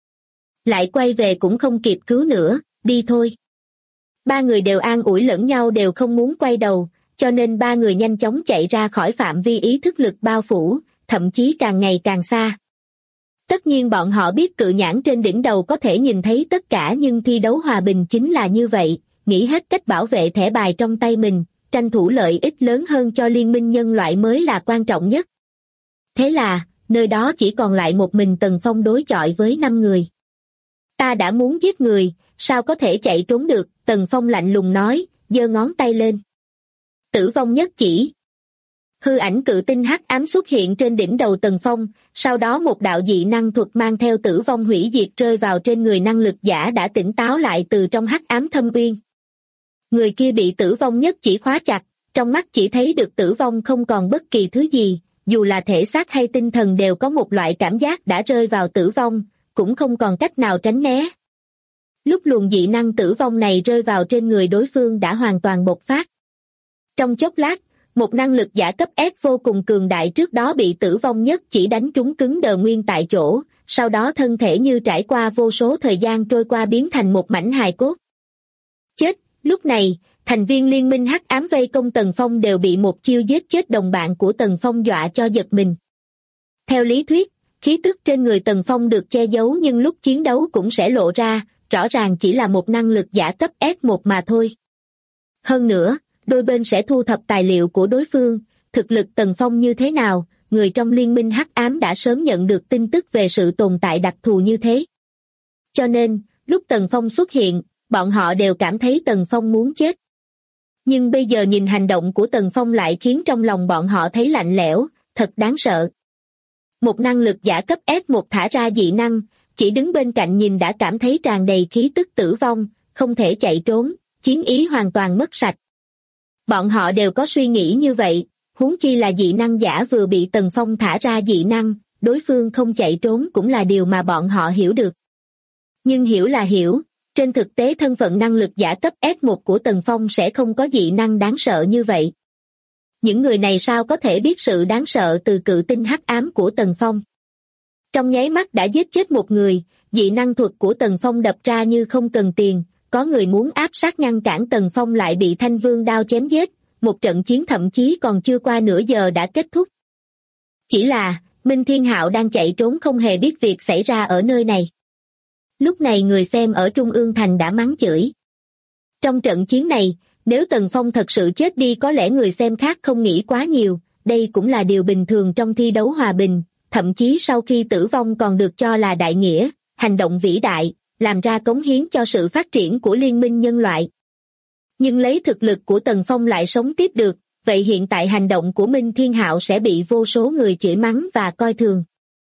Lại quay về cũng không kịp cứu nữa, đi thôi. Ba người đều an ủi lẫn nhau đều không muốn quay đầu, cho nên ba người nhanh chóng chạy ra khỏi phạm vi ý thức lực bao phủ, thậm chí càng ngày càng xa. Tất nhiên bọn họ biết cự nhãn trên đỉnh đầu có thể nhìn thấy tất cả nhưng thi đấu hòa bình chính là như vậy, nghĩ hết cách bảo vệ thẻ bài trong tay mình, tranh thủ lợi ích lớn hơn cho liên minh nhân loại mới là quan trọng nhất. Thế là, nơi đó chỉ còn lại một mình Tần Phong đối chọi với 5 người. Ta đã muốn giết người, sao có thể chạy trốn được, Tần Phong lạnh lùng nói, giơ ngón tay lên. Tử vong nhất chỉ. Hư ảnh cự tinh hắc ám xuất hiện trên đỉnh đầu Tần Phong, sau đó một đạo dị năng thuật mang theo tử vong hủy diệt rơi vào trên người năng lực giả đã tỉnh táo lại từ trong hắc ám thâm uyên. Người kia bị tử vong nhất chỉ khóa chặt, trong mắt chỉ thấy được tử vong không còn bất kỳ thứ gì, dù là thể xác hay tinh thần đều có một loại cảm giác đã rơi vào tử vong, cũng không còn cách nào tránh né. Lúc luồng dị năng tử vong này rơi vào trên người đối phương đã hoàn toàn bộc phát. Trong chốc lát, Một năng lực giả cấp S vô cùng cường đại trước đó bị Tử Vong nhất chỉ đánh trúng cứng đờ nguyên tại chỗ, sau đó thân thể như trải qua vô số thời gian trôi qua biến thành một mảnh hài cốt. Chết, lúc này, thành viên liên minh hắc ám vây công Tần Phong đều bị một chiêu giết chết đồng bạn của Tần Phong dọa cho giật mình. Theo lý thuyết, khí tức trên người Tần Phong được che giấu nhưng lúc chiến đấu cũng sẽ lộ ra, rõ ràng chỉ là một năng lực giả cấp S1 mà thôi. Hơn nữa, đôi bên sẽ thu thập tài liệu của đối phương, thực lực Tần Phong như thế nào, người trong liên minh hắc ám đã sớm nhận được tin tức về sự tồn tại đặc thù như thế. Cho nên, lúc Tần Phong xuất hiện, bọn họ đều cảm thấy Tần Phong muốn chết. Nhưng bây giờ nhìn hành động của Tần Phong lại khiến trong lòng bọn họ thấy lạnh lẽo, thật đáng sợ. Một năng lực giả cấp S1 thả ra dị năng, chỉ đứng bên cạnh nhìn đã cảm thấy tràn đầy khí tức tử vong, không thể chạy trốn, chiến ý hoàn toàn mất sạch. Bọn họ đều có suy nghĩ như vậy, huống chi là dị năng giả vừa bị Tần Phong thả ra dị năng, đối phương không chạy trốn cũng là điều mà bọn họ hiểu được. Nhưng hiểu là hiểu, trên thực tế thân phận năng lực giả cấp S1 của Tần Phong sẽ không có dị năng đáng sợ như vậy. Những người này sao có thể biết sự đáng sợ từ cự tinh hắc ám của Tần Phong. Trong nháy mắt đã giết chết một người, dị năng thuật của Tần Phong đập ra như không cần tiền, có người muốn áp sát ngăn cản Tần Phong lại bị Thanh Vương đao chém giết, một trận chiến thậm chí còn chưa qua nửa giờ đã kết thúc. Chỉ là, Minh Thiên Hạo đang chạy trốn không hề biết việc xảy ra ở nơi này. Lúc này người xem ở Trung ương Thành đã mắng chửi. Trong trận chiến này, nếu Tần Phong thật sự chết đi có lẽ người xem khác không nghĩ quá nhiều, đây cũng là điều bình thường trong thi đấu hòa bình, thậm chí sau khi tử vong còn được cho là đại nghĩa, hành động vĩ đại, làm ra cống hiến cho sự phát triển của liên minh nhân loại. Nhưng lấy thực lực của Tần Phong lại sống tiếp được, vậy hiện tại hành động của Minh Thiên Hạo sẽ bị vô số người chửi mắng và coi thường.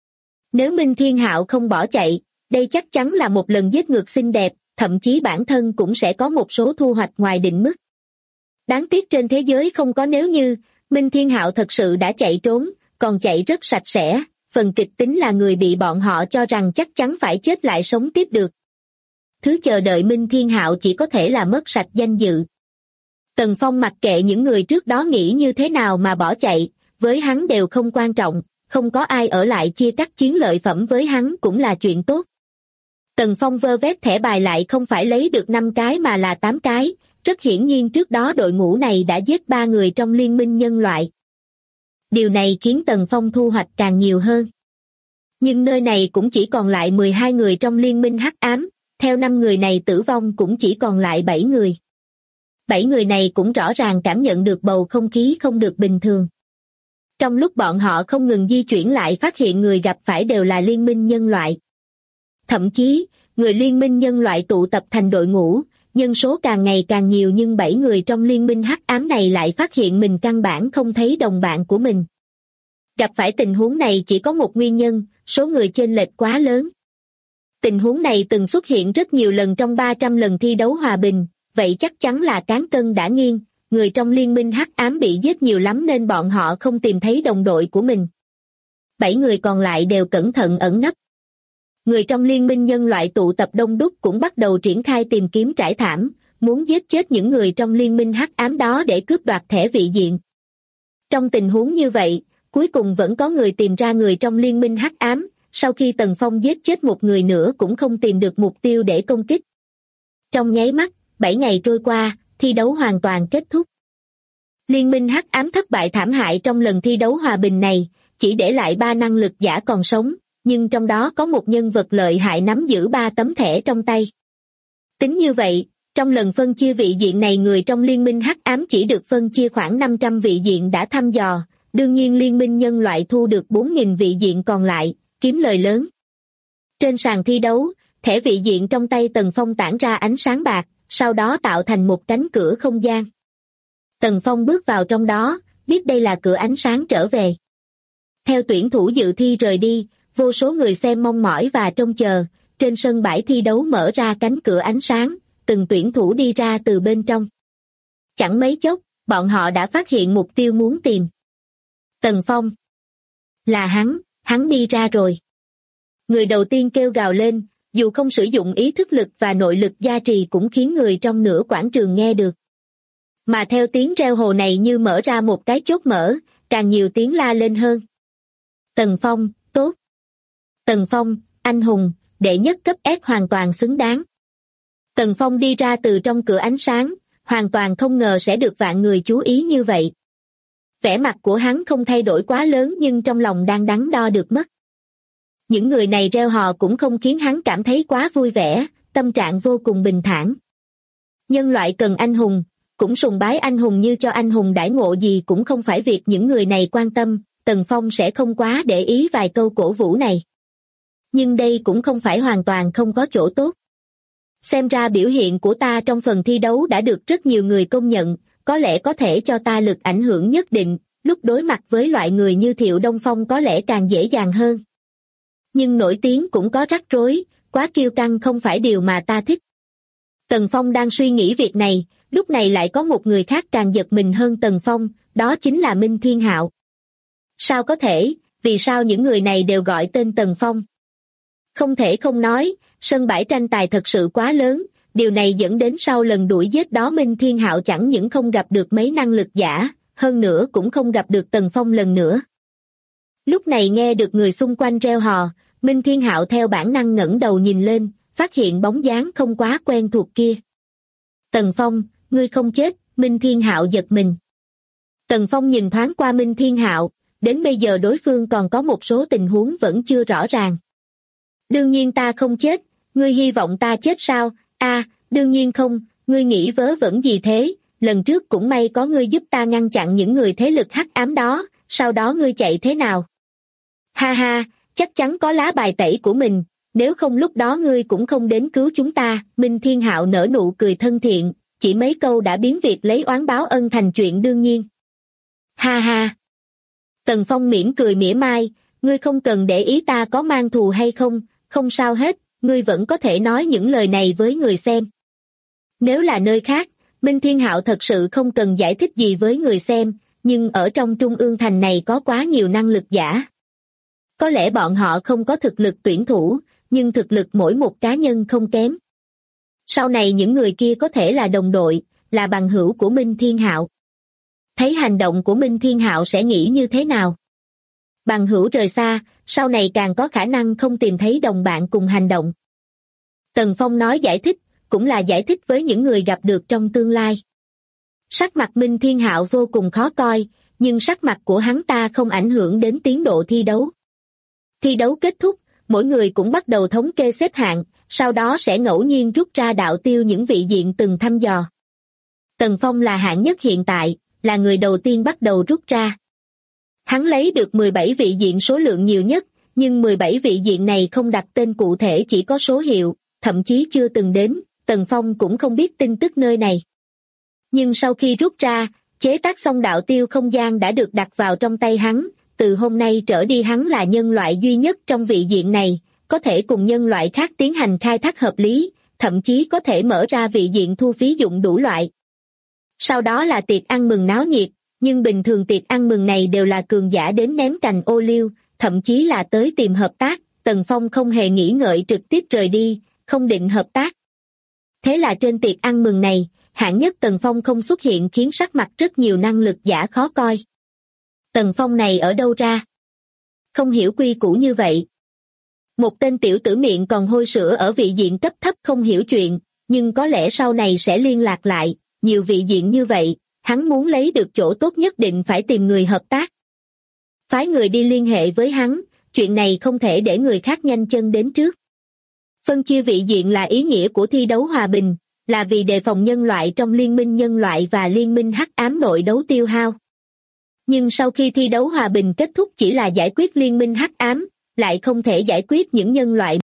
Nếu Minh Thiên Hạo không bỏ chạy, đây chắc chắn là một lần giết ngược xinh đẹp, thậm chí bản thân cũng sẽ có một số thu hoạch ngoài định mức. Đáng tiếc trên thế giới không có nếu như, Minh Thiên Hạo thật sự đã chạy trốn, còn chạy rất sạch sẽ, phần kịch tính là người bị bọn họ cho rằng chắc chắn phải chết lại sống tiếp được. Thứ chờ đợi Minh Thiên Hạo chỉ có thể là mất sạch danh dự. Tần Phong mặc kệ những người trước đó nghĩ như thế nào mà bỏ chạy, với hắn đều không quan trọng, không có ai ở lại chia cắt chiến lợi phẩm với hắn cũng là chuyện tốt. Tần Phong vơ vét thẻ bài lại không phải lấy được 5 cái mà là 8 cái, rất hiển nhiên trước đó đội ngũ này đã giết 3 người trong liên minh nhân loại. Điều này khiến Tần Phong thu hoạch càng nhiều hơn. Nhưng nơi này cũng chỉ còn lại 12 người trong liên minh hắc ám, theo 5 người này tử vong cũng chỉ còn lại 7 người. 7 người này cũng rõ ràng cảm nhận được bầu không khí không được bình thường. Trong lúc bọn họ không ngừng di chuyển lại phát hiện người gặp phải đều là liên minh nhân loại. Thậm chí, người liên minh nhân loại tụ tập thành đội ngũ, nhân số càng ngày càng nhiều nhưng 7 người trong liên minh hắc ám này lại phát hiện mình căn bản không thấy đồng bạn của mình. Gặp phải tình huống này chỉ có một nguyên nhân, số người chênh lệch quá lớn. Tình huống này từng xuất hiện rất nhiều lần trong 300 lần thi đấu hòa bình, vậy chắc chắn là cán cân đã nghiêng, người trong liên minh hắc ám bị giết nhiều lắm nên bọn họ không tìm thấy đồng đội của mình. 7 người còn lại đều cẩn thận ẩn nấp. Người trong liên minh nhân loại tụ tập đông đúc cũng bắt đầu triển khai tìm kiếm trải thảm, muốn giết chết những người trong liên minh hắc ám đó để cướp đoạt thẻ vị diện. Trong tình huống như vậy, cuối cùng vẫn có người tìm ra người trong liên minh hắc ám, sau khi Tần Phong giết chết một người nữa cũng không tìm được mục tiêu để công kích. Trong nháy mắt, 7 ngày trôi qua, thi đấu hoàn toàn kết thúc. Liên minh hắc ám thất bại thảm hại trong lần thi đấu hòa bình này, chỉ để lại 3 năng lực giả còn sống, nhưng trong đó có một nhân vật lợi hại nắm giữ 3 tấm thẻ trong tay. Tính như vậy, trong lần phân chia vị diện này người trong liên minh hắc ám chỉ được phân chia khoảng 500 vị diện đã thăm dò, đương nhiên liên minh nhân loại thu được 4.000 vị diện còn lại, kiếm lời lớn. Trên sàn thi đấu, thẻ vị diện trong tay Tần Phong tản ra ánh sáng bạc, sau đó tạo thành một cánh cửa không gian. Tần Phong bước vào trong đó, biết đây là cửa ánh sáng trở về. Theo tuyển thủ dự thi rời đi, vô số người xem mong mỏi và trông chờ, trên sân bãi thi đấu mở ra cánh cửa ánh sáng, từng tuyển thủ đi ra từ bên trong. Chẳng mấy chốc, bọn họ đã phát hiện mục tiêu muốn tìm. Tần Phong. Là hắn đi ra rồi. Người đầu tiên kêu gào lên, dù không sử dụng ý thức lực và nội lực gia trì cũng khiến người trong nửa quảng trường nghe được. Mà theo tiếng reo hồ này như mở ra một cái chốt mở, càng nhiều tiếng la lên hơn. Tần Phong, tốt. Tần Phong, anh hùng, đệ nhất cấp S hoàn toàn xứng đáng. Tần Phong đi ra từ trong cửa ánh sáng, hoàn toàn không ngờ sẽ được vạn người chú ý như vậy. Vẻ mặt của hắn không thay đổi quá lớn nhưng trong lòng đang đắn đo được mất. Những người này reo hò cũng không khiến hắn cảm thấy quá vui vẻ, tâm trạng vô cùng bình thản. Nhân loại cần anh hùng, cũng sùng bái anh hùng như cho anh hùng đãi ngộ gì cũng không phải việc những người này quan tâm, Tần Phong sẽ không quá để ý vài câu cổ vũ này. Nhưng đây cũng không phải hoàn toàn không có chỗ tốt. Xem ra biểu hiện của ta trong phần thi đấu đã được rất nhiều người công nhận, có lẽ có thể cho ta lực ảnh hưởng nhất định, lúc đối mặt với loại người như Thiệu Đông Phong có lẽ càng dễ dàng hơn. Nhưng nổi tiếng cũng có rắc rối, quá kiêu căng không phải điều mà ta thích. Tần Phong đang suy nghĩ việc này, lúc này lại có một người khác càng giật mình hơn Tần Phong, đó chính là Minh Thiên Hạo. Sao có thể, vì sao những người này đều gọi tên Tần Phong? Không thể không nói, sân bãi tranh tài thật sự quá lớn, điều này dẫn đến sau lần đuổi giết đó Minh Thiên Hạo chẳng những không gặp được mấy năng lực giả, hơn nữa cũng không gặp được Tần Phong lần nữa. Lúc này nghe được người xung quanh reo hò, Minh Thiên Hạo theo bản năng ngẩng đầu nhìn lên, phát hiện bóng dáng không quá quen thuộc kia. Tần Phong, ngươi không chết, Minh Thiên Hạo giật mình. Tần Phong nhìn thoáng qua Minh Thiên Hạo, đến bây giờ đối phương còn có một số tình huống vẫn chưa rõ ràng. Đương nhiên ta không chết, ngươi hy vọng ta chết sao? Đương nhiên không, ngươi nghĩ vớ vẩn gì thế, lần trước cũng may có ngươi giúp ta ngăn chặn những người thế lực hắc ám đó, sau đó ngươi chạy thế nào? Ha ha, chắc chắn có lá bài tẩy của mình, nếu không lúc đó ngươi cũng không đến cứu chúng ta. Minh Thiên Hạo nở nụ cười thân thiện, chỉ mấy câu đã biến việc lấy oán báo ân thành chuyện đương nhiên. Ha ha. Tần Phong mỉm cười mỉa mai, ngươi không cần để ý ta có mang thù hay không, không sao hết, ngươi vẫn có thể nói những lời này với người xem. Nếu là nơi khác, Minh Thiên Hạo thật sự không cần giải thích gì với người xem, nhưng ở trong Trung ương thành này có quá nhiều năng lực giả. Có lẽ bọn họ không có thực lực tuyển thủ, nhưng thực lực mỗi một cá nhân không kém. Sau này những người kia có thể là đồng đội, là bằng hữu của Minh Thiên Hạo. Thấy hành động của Minh Thiên Hạo sẽ nghĩ như thế nào? Bằng hữu rời xa, sau này càng có khả năng không tìm thấy đồng bạn cùng hành động. Tần Phong nói giải thích, cũng là giải thích với những người gặp được trong tương lai. Sắc mặt Minh Thiên Hạo vô cùng khó coi, nhưng sắc mặt của hắn ta không ảnh hưởng đến tiến độ thi đấu. Thi đấu kết thúc, mỗi người cũng bắt đầu thống kê xếp hạng, sau đó sẽ ngẫu nhiên rút ra đạo tiêu những vị diện từng thăm dò. Tần Phong là hạng nhất hiện tại, là người đầu tiên bắt đầu rút ra. Hắn lấy được 17 vị diện số lượng nhiều nhất, nhưng 17 vị diện này không đặt tên cụ thể, chỉ có số hiệu, thậm chí chưa từng đến, Tần Phong cũng không biết tin tức nơi này. Nhưng sau khi rút ra, chế tác xong đạo tiêu không gian đã được đặt vào trong tay hắn, từ hôm nay trở đi hắn là nhân loại duy nhất trong vị diện này, có thể cùng nhân loại khác tiến hành khai thác hợp lý, thậm chí có thể mở ra vị diện thu phí dụng đủ loại. Sau đó là tiệc ăn mừng náo nhiệt, nhưng bình thường tiệc ăn mừng này đều là cường giả đến ném cành ô liu, thậm chí là tới tìm hợp tác, Tần Phong không hề nghĩ ngợi trực tiếp rời đi, không định hợp tác. Thế là trên tiệc ăn mừng này, hạng nhất Tần Phong không xuất hiện khiến sắc mặt rất nhiều năng lực giả khó coi. Tần Phong này ở đâu ra? Không hiểu quy củ như vậy. Một tên tiểu tử miệng còn hôi sữa ở vị diện cấp thấp không hiểu chuyện, nhưng có lẽ sau này sẽ liên lạc lại, nhiều vị diện như vậy, hắn muốn lấy được chỗ tốt nhất định phải tìm người hợp tác. Phái người đi liên hệ với hắn, chuyện này không thể để người khác nhanh chân đến trước. Phân chia vị diện là ý nghĩa của thi đấu hòa bình, là vì đề phòng nhân loại trong liên minh nhân loại và liên minh hắc ám nội đấu tiêu hao. Nhưng sau khi thi đấu hòa bình kết thúc chỉ là giải quyết liên minh hắc ám, lại không thể giải quyết những nhân loại.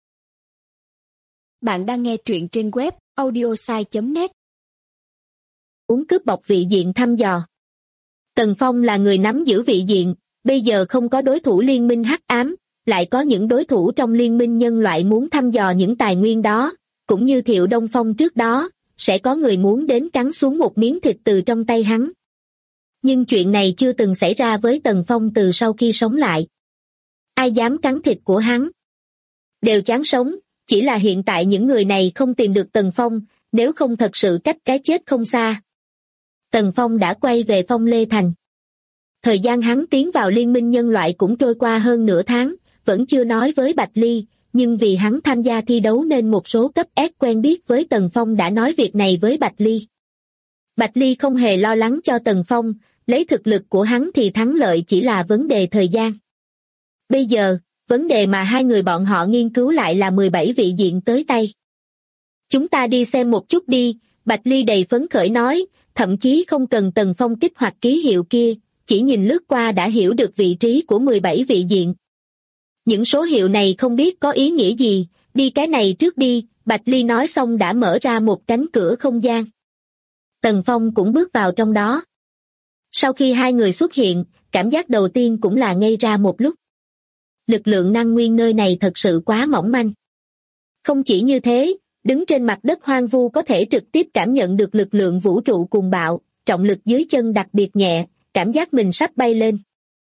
Bạn đang nghe truyện trên web audiosai.net. Muốn cướp bọc vị diện thăm dò. Tần Phong là người nắm giữ vị diện, bây giờ không có đối thủ liên minh hắc ám, lại có những đối thủ trong liên minh nhân loại muốn thăm dò những tài nguyên đó, cũng như Thiệu Đông Phong trước đó, sẽ có người muốn đến cắn xuống một miếng thịt từ trong tay hắn. Nhưng chuyện này chưa từng xảy ra với Tần Phong từ sau khi sống lại. Ai dám cắn thịt của hắn? Đều chán sống, chỉ là hiện tại những người này không tìm được Tần Phong, nếu không thật sự cách cái chết không xa. Tần Phong đã quay về Phong Lê Thành. Thời gian hắn tiến vào Liên minh nhân loại cũng trôi qua hơn nửa tháng, vẫn chưa nói với Bạch Ly, nhưng vì hắn tham gia thi đấu nên một số cấp S quen biết với Tần Phong đã nói việc này với Bạch Ly. Bạch Ly không hề lo lắng cho Tần Phong, lấy thực lực của hắn thì thắng lợi chỉ là vấn đề thời gian. Bây giờ, vấn đề mà hai người bọn họ nghiên cứu lại là 17 vị diện tới tay. Chúng ta đi xem một chút đi, Bạch Ly đầy phấn khởi nói, thậm chí không cần Tần Phong kích hoạt ký hiệu kia, chỉ nhìn lướt qua đã hiểu được vị trí của 17 vị diện. Những số hiệu này không biết có ý nghĩa gì, đi cái này trước đi, Bạch Ly nói xong đã mở ra một cánh cửa không gian. Tần Phong cũng bước vào trong đó. Sau khi hai người xuất hiện, cảm giác đầu tiên cũng là ngây ra một lúc. Lực lượng năng nguyên nơi này thật sự quá mỏng manh. Không chỉ như thế, đứng trên mặt đất hoang vu có thể trực tiếp cảm nhận được lực lượng vũ trụ cuồng bạo, trọng lực dưới chân đặc biệt nhẹ, cảm giác mình sắp bay lên.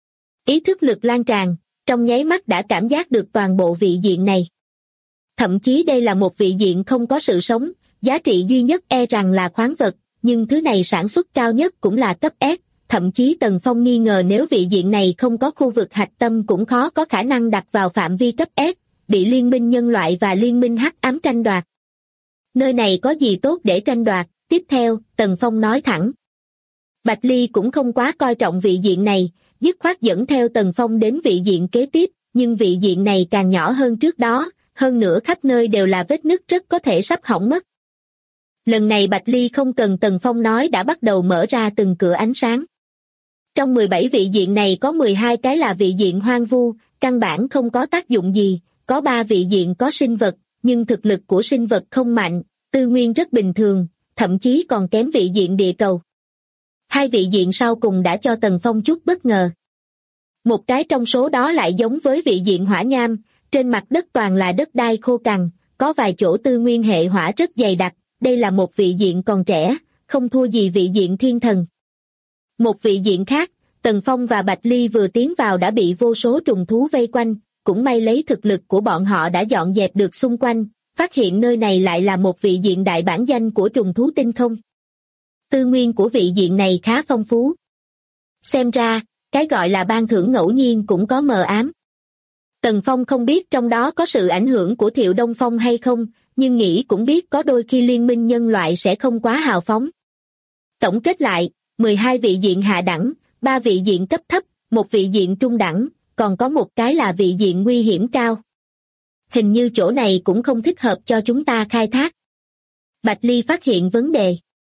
Ý thức lực lan tràn, trong nháy mắt đã cảm giác được toàn bộ vị diện này. Thậm chí đây là một vị diện không có sự sống, giá trị duy nhất e rằng là khoáng vật, nhưng thứ này sản xuất cao nhất cũng là cấp S, thậm chí Tần Phong nghi ngờ nếu vị diện này không có khu vực hạch tâm cũng khó có khả năng đặt vào phạm vi cấp S, bị Liên minh nhân loại và Liên minh hắc ám tranh đoạt. Nơi này có gì tốt để tranh đoạt, tiếp theo, Tần Phong nói thẳng. Bạch Ly cũng không quá coi trọng vị diện này, dứt khoát dẫn theo Tần Phong đến vị diện kế tiếp, nhưng vị diện này càng nhỏ hơn trước đó, hơn nữa khắp nơi đều là vết nứt rất có thể sắp hỏng mất. Lần này Bạch Ly không cần Tần Phong nói đã bắt đầu mở ra từng cửa ánh sáng. Trong 17 vị diện này có 12 cái là vị diện hoang vu, căn bản không có tác dụng gì, có 3 vị diện có sinh vật, nhưng thực lực của sinh vật không mạnh, tư nguyên rất bình thường, thậm chí còn kém vị diện địa cầu. Hai vị diện sau cùng đã cho Tần Phong chút bất ngờ. Một cái trong số đó lại giống với vị diện hỏa nham, trên mặt đất toàn là đất đai khô cằn, có vài chỗ tư nguyên hệ hỏa rất dày đặc, đây là một vị diện còn trẻ, không thua gì vị diện thiên thần. Một vị diện khác, Tần Phong và Bạch Ly vừa tiến vào đã bị vô số trùng thú vây quanh, cũng may lấy thực lực của bọn họ đã dọn dẹp được xung quanh, phát hiện nơi này lại là một vị diện đại bản danh của trùng thú tinh không. Tư nguyên của vị diện này khá phong phú. Xem ra, cái gọi là ban thưởng ngẫu nhiên cũng có mờ ám. Tần Phong không biết trong đó có sự ảnh hưởng của Thiệu Đông Phong hay không, nhưng nghĩ cũng biết có đôi khi liên minh nhân loại sẽ không quá hào phóng. Tổng kết lại, 12 vị diện hạ đẳng, 3 vị diện cấp thấp, một vị diện trung đẳng, còn có một cái là vị diện nguy hiểm cao. Hình như chỗ này cũng không thích hợp cho chúng ta khai thác. Bạch Ly phát hiện vấn đề.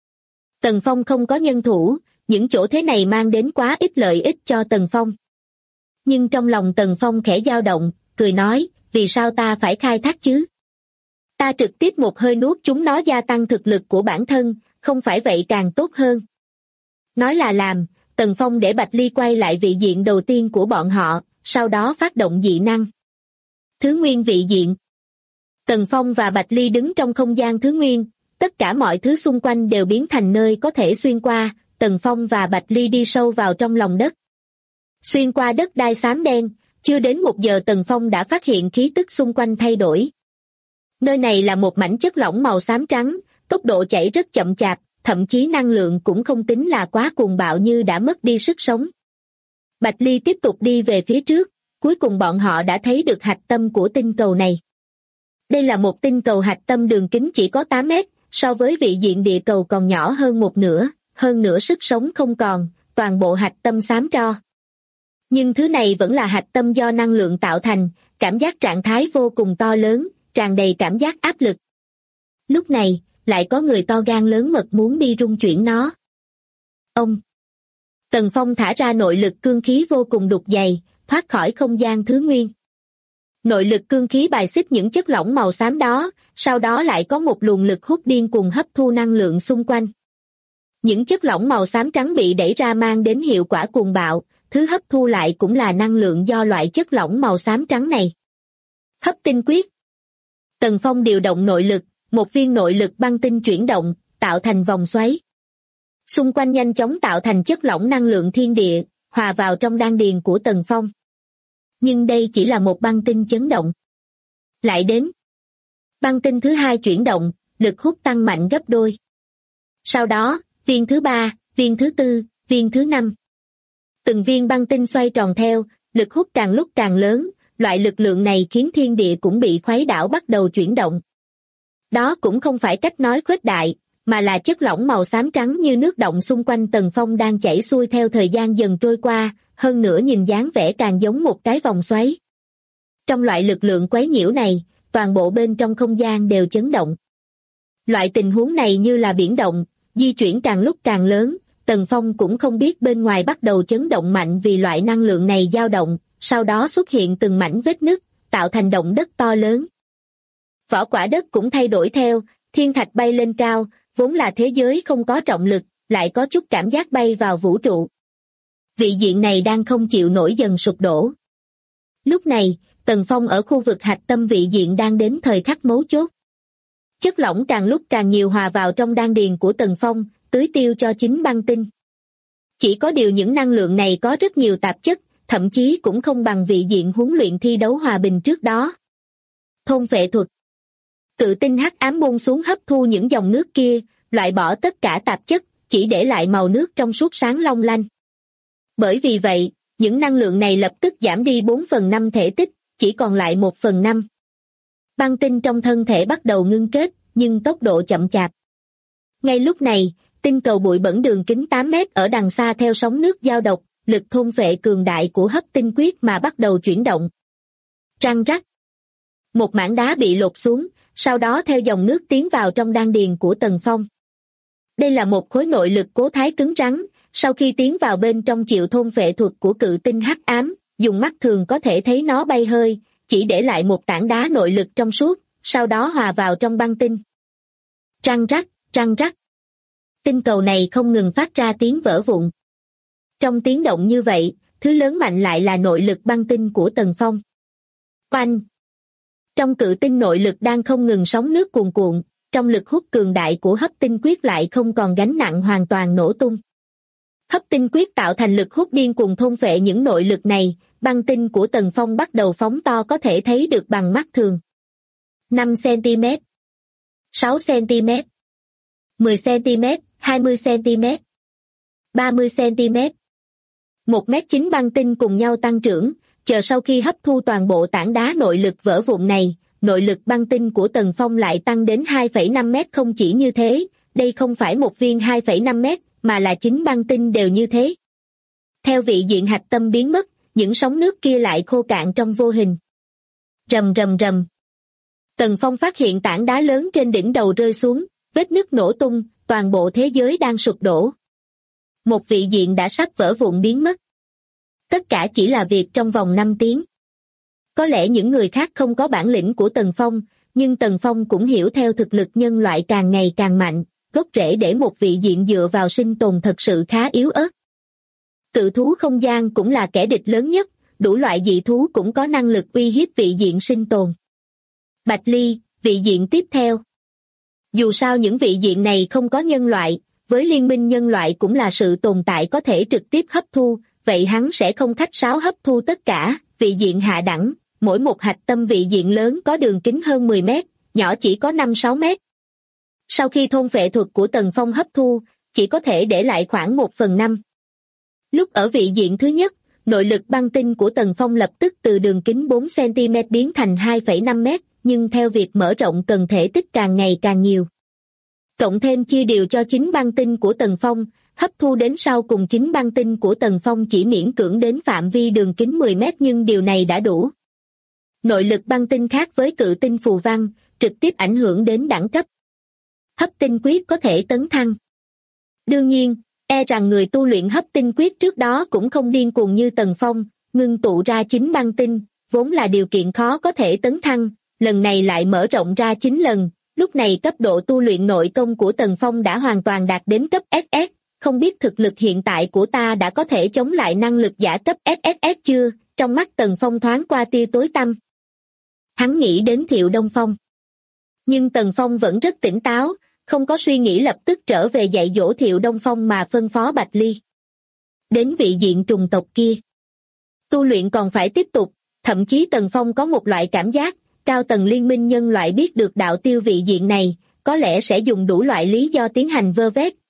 Tần Phong không có nhân thủ, những chỗ thế này mang đến quá ít lợi ích cho Tần Phong. Nhưng trong lòng Tần Phong khẽ dao động, cười nói, vì sao ta phải khai thác chứ? Ta trực tiếp một hơi nuốt chúng nó gia tăng thực lực của bản thân, không phải vậy càng tốt hơn. Nói là làm, Tần Phong để Bạch Ly quay lại vị diện đầu tiên của bọn họ, sau đó phát động dị năng. Thứ nguyên vị diện. Tần Phong và Bạch Ly đứng trong không gian thứ nguyên, tất cả mọi thứ xung quanh đều biến thành nơi có thể xuyên qua, Tần Phong và Bạch Ly đi sâu vào trong lòng đất. Xuyên qua đất đai xám đen, chưa đến 1 giờ Tần Phong đã phát hiện khí tức xung quanh thay đổi. Nơi này là một mảnh chất lỏng màu xám trắng, tốc độ chảy rất chậm chạp, thậm chí năng lượng cũng không tính là quá cuồng bạo như đã mất đi sức sống. Bạch Ly tiếp tục đi về phía trước, cuối cùng bọn họ đã thấy được hạch tâm của tinh cầu này. Đây là một tinh cầu hạch tâm đường kính chỉ có 8 mét, so với vị diện địa cầu còn nhỏ hơn một nửa, hơn nữa sức sống không còn, toàn bộ hạch tâm xám tro. Nhưng thứ này vẫn là hạch tâm do năng lượng tạo thành, cảm giác trạng thái vô cùng to lớn, tràn đầy cảm giác áp lực. Lúc này, lại có người to gan lớn mật muốn đi rung chuyển nó. Ông! Tần Phong thả ra nội lực cương khí vô cùng đục dày, thoát khỏi không gian thứ nguyên. Nội lực cương khí bài xích những chất lỏng màu xám đó, sau đó lại có một luồng lực hút điên cuồng hấp thu năng lượng xung quanh. Những chất lỏng màu xám trắng bị đẩy ra mang đến hiệu quả cuồng bạo, thứ hấp thu lại cũng là năng lượng do loại chất lỏng màu xám trắng này. Hấp tinh quyết. Tần Phong điều động nội lực, một viên nội lực băng tinh chuyển động, tạo thành vòng xoáy. Xung quanh nhanh chóng tạo thành chất lỏng năng lượng thiên địa, hòa vào trong đan điền của Tần Phong. Nhưng đây chỉ là một băng tinh chấn động. Lại đến. Băng tinh thứ hai chuyển động, lực hút tăng mạnh gấp đôi. Sau đó, viên thứ ba, viên thứ tư, viên thứ năm. Từng viên băng tinh xoay tròn theo, lực hút càng lúc càng lớn, loại lực lượng này khiến thiên địa cũng bị khuấy đảo bắt đầu chuyển động. Đó cũng không phải cách nói khuếch đại, mà là chất lỏng màu xám trắng như nước động xung quanh Tần Phong đang chảy xuôi theo thời gian dần trôi qua, hơn nữa nhìn dáng vẻ càng giống một cái vòng xoáy. Trong loại lực lượng quấy nhiễu này, toàn bộ bên trong không gian đều chấn động. Loại tình huống này như là biển động, di chuyển càng lúc càng lớn, Tần Phong cũng không biết bên ngoài bắt đầu chấn động mạnh vì loại năng lượng này dao động, sau đó xuất hiện từng mảnh vết nứt, tạo thành động đất to lớn. Vỏ quả đất cũng thay đổi theo, thiên thạch bay lên cao, vốn là thế giới không có trọng lực, lại có chút cảm giác bay vào vũ trụ. Vị diện này đang không chịu nổi dần sụp đổ. Lúc này, Tần Phong ở khu vực hạch tâm vị diện đang đến thời khắc mấu chốt. Chất lỏng càng lúc càng nhiều hòa vào trong đan điền của Tần Phong, tưới tiêu cho chính băng tinh. Chỉ có điều những năng lượng này có rất nhiều tạp chất, thậm chí cũng không bằng vị diện huấn luyện thi đấu hòa bình trước đó. Thôn phệ thuật. Cự tinh hắc ám buông xuống hấp thu những dòng nước kia, loại bỏ tất cả tạp chất, chỉ để lại màu nước trong suốt sáng long lanh. Bởi vì vậy, những năng lượng này lập tức giảm đi 4/5 thể tích, chỉ còn lại 1/5. Băng tinh trong thân thể bắt đầu ngưng kết, nhưng tốc độ chậm chạp. Ngay lúc này, tinh cầu bụi bẩn đường kính 8 mét ở đằng xa theo sóng nước giao độc, lực thôn phệ cường đại của hấp tinh quyết mà bắt đầu chuyển động. Răng rắc. Một mảng đá bị lột xuống, sau đó theo dòng nước tiến vào trong đan điền của Tần Phong. Đây là một khối nội lực cố thái cứng rắn, sau khi tiến vào bên trong chịu thôn phệ thuật của cự tinh hắc ám, dùng mắt thường có thể thấy nó bay hơi, chỉ để lại một tảng đá nội lực trong suốt, sau đó hòa vào trong băng tinh. Răng rắc, răng rắc. Tinh cầu này không ngừng phát ra tiếng vỡ vụn. Trong tiếng động như vậy, thứ lớn mạnh lại là nội lực băng tinh của Tần Phong. Oanh! Trong cự tinh nội lực đang không ngừng sóng nước cuồn cuộn, trong lực hút cường đại của hấp tinh quyết lại không còn gánh nặng hoàn toàn nổ tung. Hấp tinh quyết tạo thành lực hút điên cuồng thôn phệ những nội lực này, băng tinh của Tần Phong bắt đầu phóng to có thể thấy được bằng mắt thường. 5 cm, 6 cm, 10 cm, 20 cm, 30 cm. 1m9 băng tinh cùng nhau tăng trưởng, chờ sau khi hấp thu toàn bộ tảng đá nội lực vỡ vụn này, nội lực băng tinh của Tần Phong lại tăng đến 2,5 mét. Không chỉ như thế, đây không phải một viên 2,5 mét, mà là chính băng tinh đều như thế. Theo vị diện hạch tâm biến mất, những sóng nước kia lại khô cạn trong vô hình. Rầm rầm rầm. Tần Phong phát hiện tảng đá lớn trên đỉnh đầu rơi xuống, vết nứt nổ tung, toàn bộ thế giới đang sụp đổ. Một vị diện đã sắp vỡ vụn biến mất. Tất cả chỉ là việc trong vòng 5 tiếng. Có lẽ những người khác không có bản lĩnh của Tần Phong, nhưng Tần Phong cũng hiểu theo thực lực nhân loại càng ngày càng mạnh, gốc rễ để một vị diện dựa vào sinh tồn thật sự khá yếu ớt. Cự thú không gian cũng là kẻ địch lớn nhất, đủ loại dị thú cũng có năng lực uy hiếp vị diện sinh tồn. Bạch Ly, vị diện tiếp theo. Dù sao những vị diện này không có nhân loại, với liên minh nhân loại cũng là sự tồn tại có thể trực tiếp hấp thu, vậy hắn sẽ không khách sáo hấp thu tất cả. Vị diện hạ đẳng, mỗi một hạch tâm vị diện lớn có đường kính hơn 10 mét, nhỏ chỉ có 5-6 mét. Sau khi thôn phệ thuật của Tần Phong hấp thu, chỉ có thể để lại khoảng 1/5. Lúc ở vị diện thứ nhất, nội lực băng tinh của Tần Phong lập tức từ đường kính 4 cm biến thành 2,5 mét, nhưng theo việc mở rộng cần thể tích càng ngày càng nhiều. Cộng thêm chia đều cho chính băng tinh của Tần Phong, hấp thu đến sau cùng chính băng tinh của Tần Phong chỉ miễn cưỡng đến phạm vi đường kính 10 mét nhưng điều này đã đủ. Nội lực băng tinh khác với cự tinh phù văn, trực tiếp ảnh hưởng đến đẳng cấp. Hấp tinh quyết có thể tấn thăng. Đương nhiên, e rằng người tu luyện hấp tinh quyết trước đó cũng không điên cuồng như Tần Phong, ngưng tụ ra chính băng tinh, vốn là điều kiện khó có thể tấn thăng, lần này lại mở rộng ra 9 lần, lúc này cấp độ tu luyện nội công của Tần Phong đã hoàn toàn đạt đến cấp SS, không biết thực lực hiện tại của ta đã có thể chống lại năng lực giả cấp SSS chưa, trong mắt Tần Phong thoáng qua tia tối tăm. Hắn nghĩ đến Thiệu Đông Phong. Nhưng Tần Phong vẫn rất tỉnh táo, không có suy nghĩ lập tức trở về dạy dỗ Thiệu Đông Phong mà phân phó Bạch Ly. Đến vị diện trùng tộc kia. Tu luyện còn phải tiếp tục, thậm chí Tần Phong có một loại cảm giác, cao tầng liên minh nhân loại biết được đạo tiêu vị diện này, có lẽ sẽ dùng đủ loại lý do tiến hành vơ vét,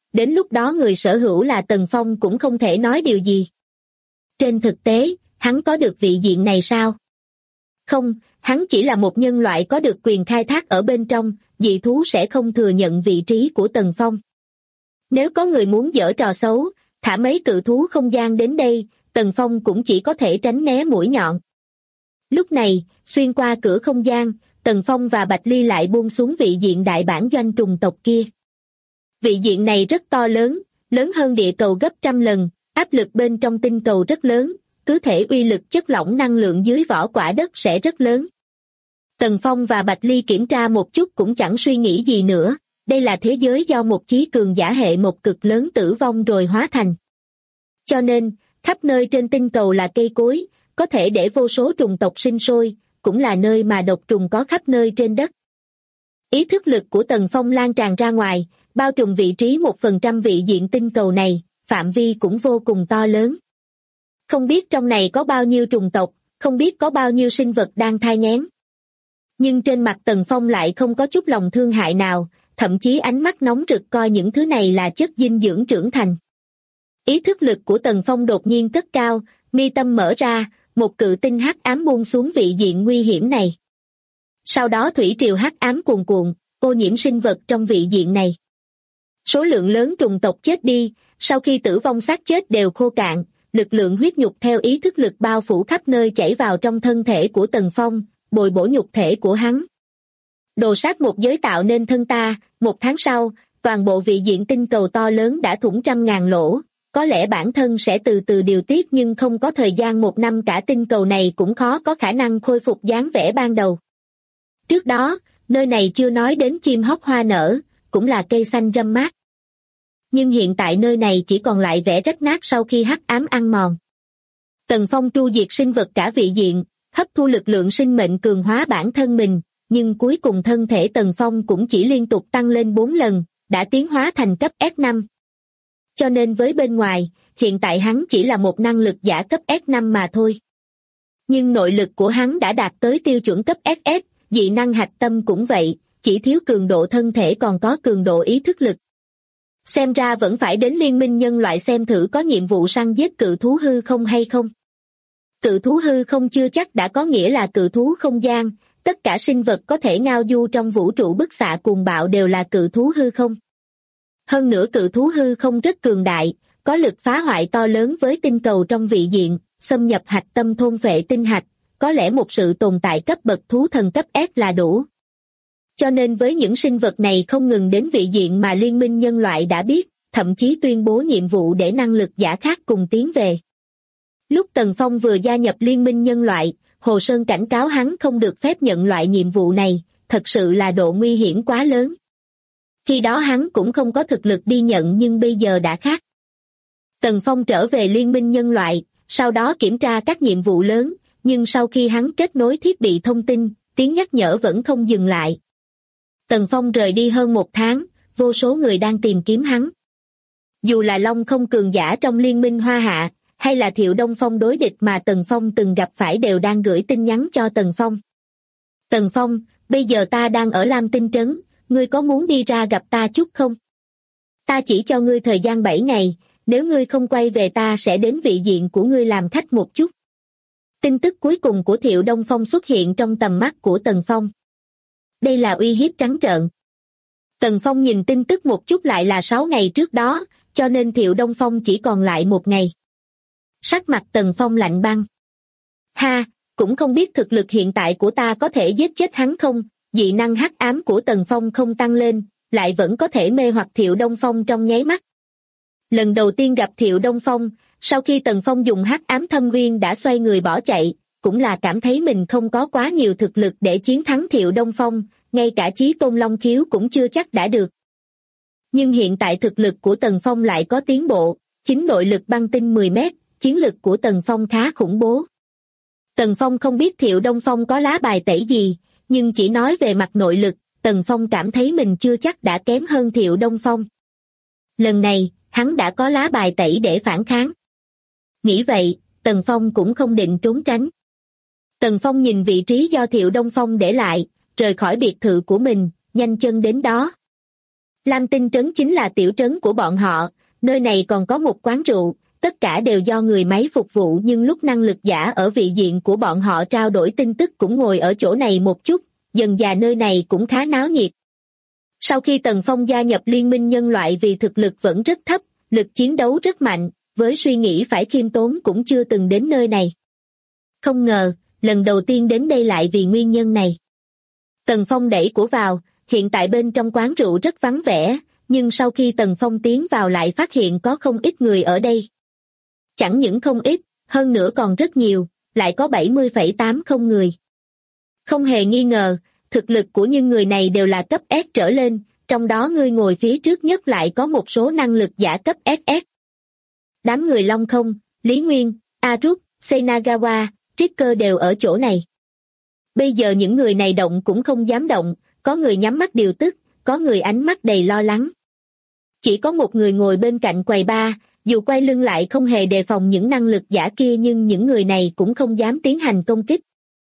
đến lúc đó người sở hữu là Tần Phong cũng không thể nói điều gì. Trên thực tế, hắn có được vị diện này sao? Không, hắn chỉ là một nhân loại có được quyền khai thác ở bên trong, dị thú sẽ không thừa nhận vị trí của Tần Phong. Nếu có người muốn giở trò xấu, thả mấy cự thú không gian đến đây, Tần Phong cũng chỉ có thể tránh né mũi nhọn. Lúc này, xuyên qua cửa không gian, Tần Phong và Bạch Ly lại buông xuống vị diện đại bản doanh trùng tộc kia. Vị diện này rất to lớn, lớn hơn địa cầu gấp 100 lần, áp lực bên trong tinh cầu rất lớn, cứ thể uy lực chất lỏng năng lượng dưới vỏ quả đất sẽ rất lớn. Tần Phong và Bạch Ly kiểm tra một chút cũng chẳng suy nghĩ gì nữa, đây là thế giới do một chí cường giả hệ một cực lớn tử vong rồi hóa thành. Cho nên, khắp nơi trên tinh cầu là cây cối, có thể để vô số trùng tộc sinh sôi, cũng là nơi mà độc trùng có khắp nơi trên đất. Ý thức lực của Tần Phong lan tràn ra ngoài, bao trùm vị trí 1% vị diện tinh cầu này, phạm vi cũng vô cùng to lớn. Không biết trong này có bao nhiêu trùng tộc, không biết có bao nhiêu sinh vật đang thai nghén. Nhưng trên mặt Tần Phong lại không có chút lòng thương hại nào, thậm chí ánh mắt nóng rực coi những thứ này là chất dinh dưỡng trưởng thành. Ý thức lực của Tần Phong đột nhiên cất cao, mi tâm mở ra, một cự tinh hắc ám buông xuống vị diện nguy hiểm này. Sau đó thủy triều hắc ám cuồn cuộn, ô nhiễm sinh vật trong vị diện này. Số lượng lớn trùng tộc chết đi, sau khi tử vong xác chết đều khô cạn, lực lượng huyết nhục theo ý thức lực bao phủ khắp nơi chảy vào trong thân thể của Tần Phong, bồi bổ nhục thể của hắn. Đồ sát một giới tạo nên thân ta, 1 tháng sau, toàn bộ vị diện tinh cầu to lớn đã thủng 100.000 lỗ, có lẽ bản thân sẽ từ từ điều tiết nhưng không có thời gian 1 năm cả tinh cầu này cũng khó có khả năng khôi phục dáng vẻ ban đầu. Trước đó, nơi này chưa nói đến chim hót hoa nở, cũng là cây xanh râm mát. Nhưng hiện tại nơi này chỉ còn lại vẻ rách nát sau khi hắc ám ăn mòn. Tần Phong tru diệt sinh vật cả vị diện, hấp thu lực lượng sinh mệnh cường hóa bản thân mình, nhưng cuối cùng thân thể Tần Phong cũng chỉ liên tục tăng lên 4 lần, đã tiến hóa thành cấp S5. Cho nên với bên ngoài, hiện tại hắn chỉ là một năng lực giả cấp S5 mà thôi. Nhưng nội lực của hắn đã đạt tới tiêu chuẩn cấp SS, dị năng hạch tâm cũng vậy, chỉ thiếu cường độ thân thể còn có cường độ ý thức lực. Xem ra vẫn phải đến liên minh nhân loại xem thử có nhiệm vụ săn giết cự thú hư không hay không. Cự thú hư không chưa chắc đã có nghĩa là cự thú không gian, tất cả sinh vật có thể ngao du trong vũ trụ bức xạ cuồng bạo đều là cự thú hư không. Hơn nữa cự thú hư không rất cường đại, có lực phá hoại to lớn với tinh cầu trong vị diện, xâm nhập hạch tâm thôn phệ tinh hạch, có lẽ một sự tồn tại cấp bậc thú thần cấp S là đủ. Cho nên với những sinh vật này không ngừng đến vị diện mà liên minh nhân loại đã biết, thậm chí tuyên bố nhiệm vụ để năng lực giả khác cùng tiến về. Lúc Tần Phong vừa gia nhập liên minh nhân loại, Hồ Sơn cảnh cáo hắn không được phép nhận loại nhiệm vụ này, thật sự là độ nguy hiểm quá lớn. Khi đó hắn cũng không có thực lực đi nhận nhưng bây giờ đã khác. Tần Phong trở về liên minh nhân loại, sau đó kiểm tra các nhiệm vụ lớn, nhưng sau khi hắn kết nối thiết bị thông tin, tiếng nhắc nhở vẫn không dừng lại. Tần Phong rời đi hơn 1 tháng, vô số người đang tìm kiếm hắn. Dù là Long không cường giả trong liên minh Hoa Hạ, hay là Thiệu Đông Phong đối địch mà Tần Phong từng gặp phải đều đang gửi tin nhắn cho Tần Phong. Tần Phong, bây giờ ta đang ở Lam Tinh Trấn, ngươi có muốn đi ra gặp ta chút không? Ta chỉ cho ngươi thời gian 7 ngày, nếu ngươi không quay về ta sẽ đến vị diện của ngươi làm khách một chút. Tin tức cuối cùng của Thiệu Đông Phong xuất hiện trong tầm mắt của Tần Phong. Đây là uy hiếp trắng trợn. Tần Phong nhìn tin tức một chút lại là 6 ngày trước đó, cho nên Thiệu Đông Phong chỉ còn lại 1 ngày. Sắc mặt Tần Phong lạnh băng. Ha, cũng không biết thực lực hiện tại của ta có thể giết chết hắn không, dị năng hắc ám của Tần Phong không tăng lên, lại vẫn có thể mê hoặc Thiệu Đông Phong trong nháy mắt. Lần đầu tiên gặp Thiệu Đông Phong, sau khi Tần Phong dùng hắc ám thâm uyên đã xoay người bỏ chạy, cũng là cảm thấy mình không có quá nhiều thực lực để chiến thắng Thiệu Đông Phong, ngay cả chí tôn long khiếu cũng chưa chắc đã được. Nhưng hiện tại thực lực của Tần Phong lại có tiến bộ, chính nội lực băng tinh 10 mét, chiến lực của Tần Phong khá khủng bố. Tần Phong không biết Thiệu Đông Phong có lá bài tẩy gì, nhưng chỉ nói về mặt nội lực, Tần Phong cảm thấy mình chưa chắc đã kém hơn Thiệu Đông Phong. Lần này, hắn đã có lá bài tẩy để phản kháng. Nghĩ vậy, Tần Phong cũng không định trốn tránh. Tần Phong nhìn vị trí do Thiệu Đông Phong để lại, rời khỏi biệt thự của mình, nhanh chân đến đó. Lam Tinh trấn chính là tiểu trấn của bọn họ, nơi này còn có một quán rượu, tất cả đều do người máy phục vụ, nhưng lúc năng lực giả ở vị diện của bọn họ trao đổi tin tức cũng ngồi ở chỗ này một chút, dần dà nơi này cũng khá náo nhiệt. Sau khi Tần Phong gia nhập Liên minh nhân loại vì thực lực vẫn rất thấp, lực chiến đấu rất mạnh, với suy nghĩ phải khiêm tốn cũng chưa từng đến nơi này. Không ngờ, lần đầu tiên đến đây lại vì nguyên nhân này. Tần Phong đẩy cửa vào, hiện tại bên trong quán rượu rất vắng vẻ, nhưng sau khi Tần Phong tiến vào lại phát hiện có không ít người ở đây. Chẳng những không ít, hơn nữa còn rất nhiều, lại có 70,80 người. Không hề nghi ngờ, thực lực của những người này đều là cấp S trở lên, trong đó người ngồi phía trước nhất lại có một số năng lực giả cấp SS. Đám người Long Không, Lý Nguyên, Arut, Senagawa, Tricker đều ở chỗ này. Bây giờ những người này động cũng không dám động, có người nhắm mắt điều tức, có người ánh mắt đầy lo lắng. Chỉ có một người ngồi bên cạnh quầy bar, dù quay lưng lại không hề đề phòng những năng lực giả kia, nhưng những người này cũng không dám tiến hành công kích.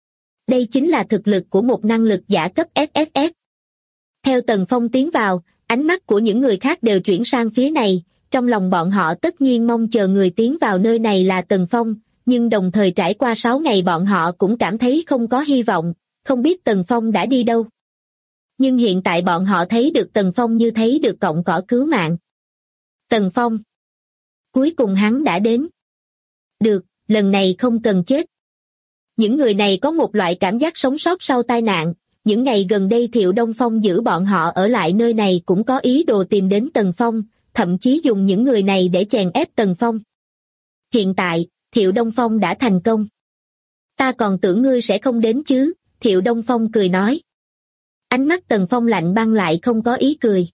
Đây chính là thực lực của một năng lực giả cấp SSS. Theo Tần Phong tiến vào, ánh mắt của những người khác đều chuyển sang phía này, trong lòng bọn họ tất nhiên mong chờ người tiến vào nơi này là Tần Phong, nhưng đồng thời trải qua 6 ngày bọn họ cũng cảm thấy không có hy vọng, không biết Tần Phong đã đi đâu. Nhưng hiện tại bọn họ thấy được Tần Phong như thấy được cọng cỏ cứu mạng. Tần Phong. Cuối cùng hắn đã đến. Được, lần này không cần chết. Những người này có một loại cảm giác sống sót sau tai nạn. Những ngày gần đây Thiệu Đông Phong giữ bọn họ ở lại nơi này cũng có ý đồ tìm đến Tần Phong, thậm chí dùng những người này để chèn ép Tần Phong. Hiện tại, Thiệu Đông Phong đã thành công. Ta còn tưởng ngươi sẽ không đến chứ, Thiệu Đông Phong cười nói. Ánh mắt Tần Phong lạnh băng lại không có ý cười.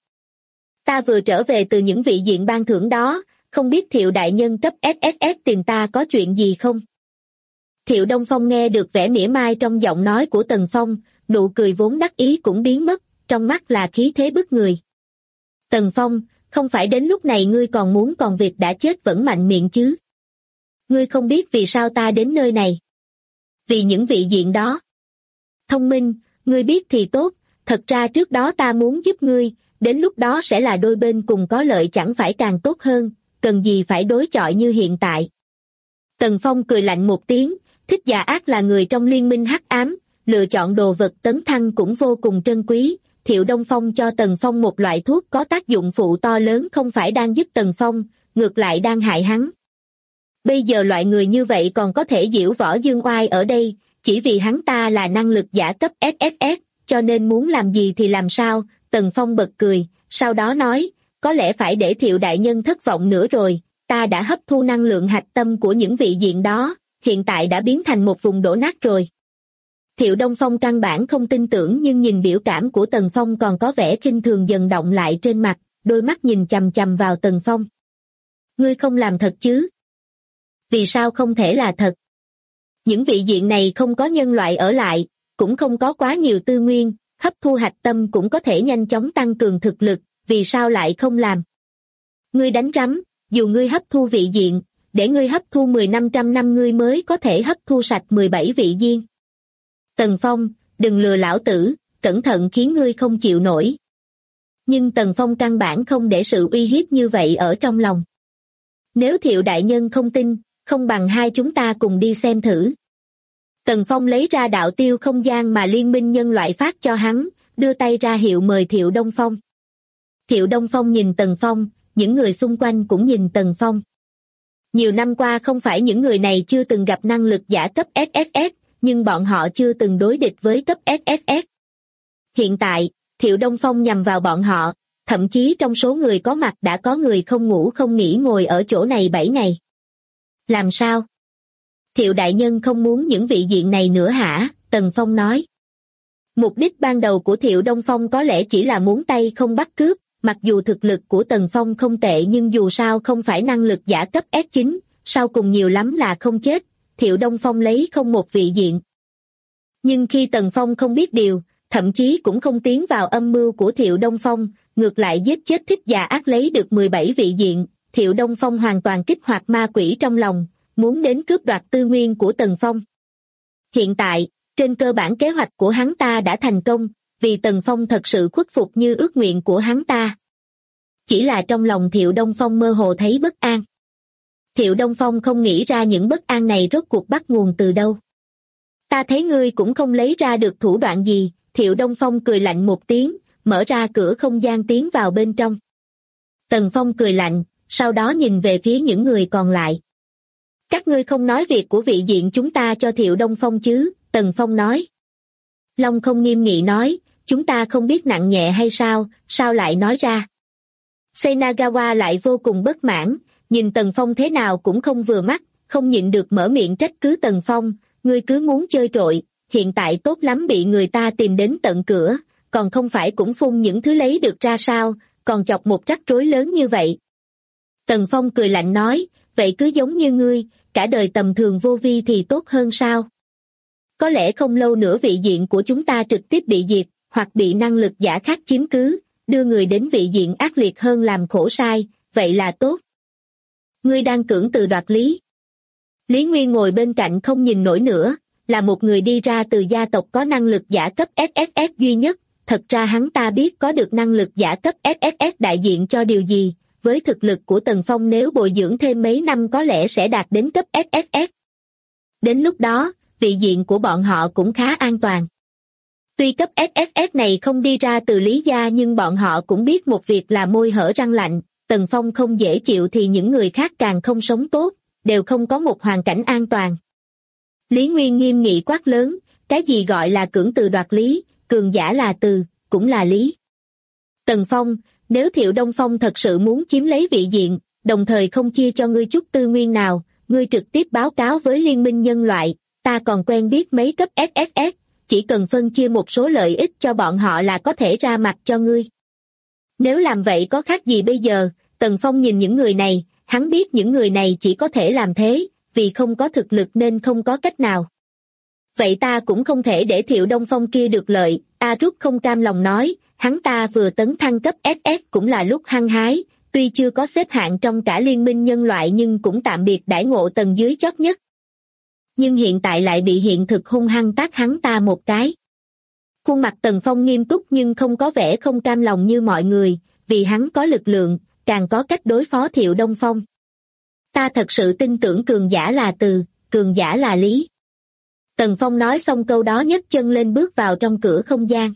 Ta vừa trở về từ những vị diện ban thưởng đó, không biết Thiệu đại nhân cấp SSS tìm ta có chuyện gì không? Thiệu Đông Phong nghe được vẻ mỉa mai trong giọng nói của Tần Phong, nụ cười vốn đắc ý cũng biến mất, trong mắt là khí thế bức người. Tần Phong, không phải đến lúc này ngươi còn muốn còn việc đã chết vẫn mạnh miệng chứ? Ngươi không biết vì sao ta đến nơi này. Vì những vị diện đó. Thông minh, ngươi biết thì tốt, thật ra trước đó ta muốn giúp ngươi, đến lúc đó sẽ là đôi bên cùng có lợi chẳng phải càng tốt hơn, cần gì phải đối chọi như hiện tại. Tần Phong cười lạnh một tiếng, Thích Dạ Ác là người trong liên minh hắc ám, lựa chọn đồ vật tấn thăng cũng vô cùng trân quý. Thiệu Đông Phong cho Tần Phong một loại thuốc có tác dụng phụ to lớn, không phải đang giúp Tần Phong, ngược lại đang hại hắn. Bây giờ loại người như vậy còn có thể diễu võ dương oai ở đây, chỉ vì hắn ta là năng lực giả cấp SSS, cho nên muốn làm gì thì làm sao. Tần Phong bật cười, sau đó nói, có lẽ phải để Thiệu đại nhân thất vọng nữa rồi, ta đã hấp thu năng lượng hạch tâm của những vị diện đó, hiện tại đã biến thành một vùng đổ nát rồi. Thiệu Đông Phong căn bản không tin tưởng, nhưng nhìn biểu cảm của Tần Phong còn có vẻ khinh thường dần động lại trên mặt, đôi mắt nhìn chằm chằm vào Tần Phong. Ngươi không làm thật chứ? Vì sao không thể là thật? Những vị diện này không có nhân loại ở lại, cũng không có quá nhiều tư nguyên, hấp thu hạch tâm cũng có thể nhanh chóng tăng cường thực lực, vì sao lại không làm? Ngươi đánh rắm, dù ngươi hấp thu vị diện, để ngươi hấp thu 10-500 năm ngươi mới có thể hấp thu sạch 17 vị diện. Tần Phong, đừng lừa lão tử, cẩn thận khiến ngươi không chịu nổi. Nhưng Tần Phong căn bản không để sự uy hiếp như vậy ở trong lòng. Nếu Thiệu đại nhân không tin, không bằng hai chúng ta cùng đi xem thử. Tần Phong lấy ra đạo tiêu không gian mà liên minh nhân loại phát cho hắn, đưa tay ra hiệu mời Thiệu Đông Phong. Thiệu Đông Phong nhìn Tần Phong, những người xung quanh cũng nhìn Tần Phong. Nhiều năm qua không phải những người này chưa từng gặp năng lực giả cấp SSS, nhưng bọn họ chưa từng đối địch với cấp SSS. Hiện tại, Thiệu Đông Phong nhằm vào bọn họ, thậm chí trong số người có mặt đã có người không ngủ không nghỉ ngồi ở chỗ này 7 ngày. Làm sao? Thiệu đại nhân không muốn những vị diện này nữa hả? Tần Phong nói. Mục đích ban đầu của Thiệu Đông Phong có lẽ chỉ là muốn tay không bắt cướp, mặc dù thực lực của Tần Phong không tệ nhưng dù sao không phải năng lực giả cấp S9, sau cùng nhiều lắm là không chết, Thiệu Đông Phong lấy không một vị diện. Nhưng khi Tần Phong không biết điều, thậm chí cũng không tiến vào âm mưu của Thiệu Đông Phong, ngược lại giết chết Thích Dạ Ác lấy được 17 vị diện, Thiệu Đông Phong hoàn toàn kích hoạt ma quỷ trong lòng, muốn đến cướp đoạt tư nguyên của Tần Phong. Hiện tại, trên cơ bản kế hoạch của hắn ta đã thành công, vì Tần Phong thật sự khuất phục như ước nguyện của hắn ta. Chỉ là trong lòng Thiệu Đông Phong mơ hồ thấy bất an. Thiệu Đông Phong không nghĩ ra những bất an này rốt cuộc bắt nguồn từ đâu. Ta thấy ngươi cũng không lấy ra được thủ đoạn gì. Thiệu Đông Phong cười lạnh một tiếng, mở ra cửa không gian tiến vào bên trong. Tần Phong cười lạnh, sau đó nhìn về phía những người còn lại. Các ngươi không nói việc của vị diện chúng ta cho Thiệu Đông Phong chứ? Tần Phong nói. Long không nghiêm nghị nói, chúng ta không biết nặng nhẹ hay sao lại nói ra? Senagawa lại vô cùng bất mãn, nhìn Tần Phong thế nào cũng không vừa mắt, không nhịn được mở miệng trách cứ Tần Phong, ngươi cứ muốn chơi trội, hiện tại tốt lắm bị người ta tìm đến tận cửa, còn không phải cũng phun những thứ lấy được ra sao, còn chọc một rắc rối lớn như vậy. Tần Phong cười lạnh nói, vậy cứ giống như ngươi, cả đời tầm thường vô vi thì tốt hơn sao? Có lẽ không lâu nữa vị diện của chúng ta trực tiếp bị diệt, hoặc bị năng lực giả khác chiếm cứ, đưa người đến vị diện ác liệt hơn làm khổ sai, vậy là tốt. Ngươi đang cưỡng từ đoạt lý. Lý Nguyên ngồi bên cạnh không nhìn nổi nữa, là một người đi ra từ gia tộc có năng lực giả cấp SSS duy nhất, thật ra hắn ta biết có được năng lực giả cấp SSS đại diện cho điều gì, với thực lực của Tần Phong nếu bồi dưỡng thêm mấy năm có lẽ sẽ đạt đến cấp SSS. Đến lúc đó, vị diện của bọn họ cũng khá an toàn. Tuy cấp SSS này không đi ra từ Lý gia nhưng bọn họ cũng biết một việc là môi hở răng lạnh, Tần Phong không dễ chịu thì những người khác càng không sống tốt, đều không có một hoàn cảnh an toàn. Lý Nguyên nghiêm nghị quát lớn, cái gì gọi là cưỡng từ đoạt lý, cường giả là từ, cũng là lý. Tần Phong, nếu Thiệu Đông Phong thật sự muốn chiếm lấy vị diện, đồng thời không chia cho ngươi chút tư nguyên nào, ngươi trực tiếp báo cáo với Liên minh nhân loại, ta còn quen biết mấy cấp SSS, chỉ cần phân chia một số lợi ích cho bọn họ là có thể ra mặt cho ngươi. Nếu làm vậy có khác gì bây giờ? Tần Phong nhìn những người này, hắn biết những người này chỉ có thể làm thế, vì không có thực lực nên không có cách nào. Vậy ta cũng không thể để Thiệu Đông Phong kia được lợi, A Rút không cam lòng nói, hắn ta vừa tấn thăng cấp SS cũng là lúc hăng hái, tuy chưa có xếp hạng trong cả liên minh nhân loại nhưng cũng tạm biệt đãi ngộ tầng dưới chót nhất. Nhưng hiện tại lại bị hiện thực hung hăng tát hắn ta một cái. Khuôn mặt Tần Phong nghiêm túc nhưng không có vẻ không cam lòng như mọi người, vì hắn có lực lượng, càng có cách đối phó Thiệu Đông Phong. Ta thật sự tin tưởng cường giả là từ, cường giả là lý. Tần Phong nói xong câu đó nhấc chân lên bước vào trong cửa không gian.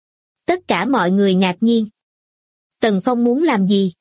Tất cả mọi người ngạc nhiên. Tần Phong muốn làm gì?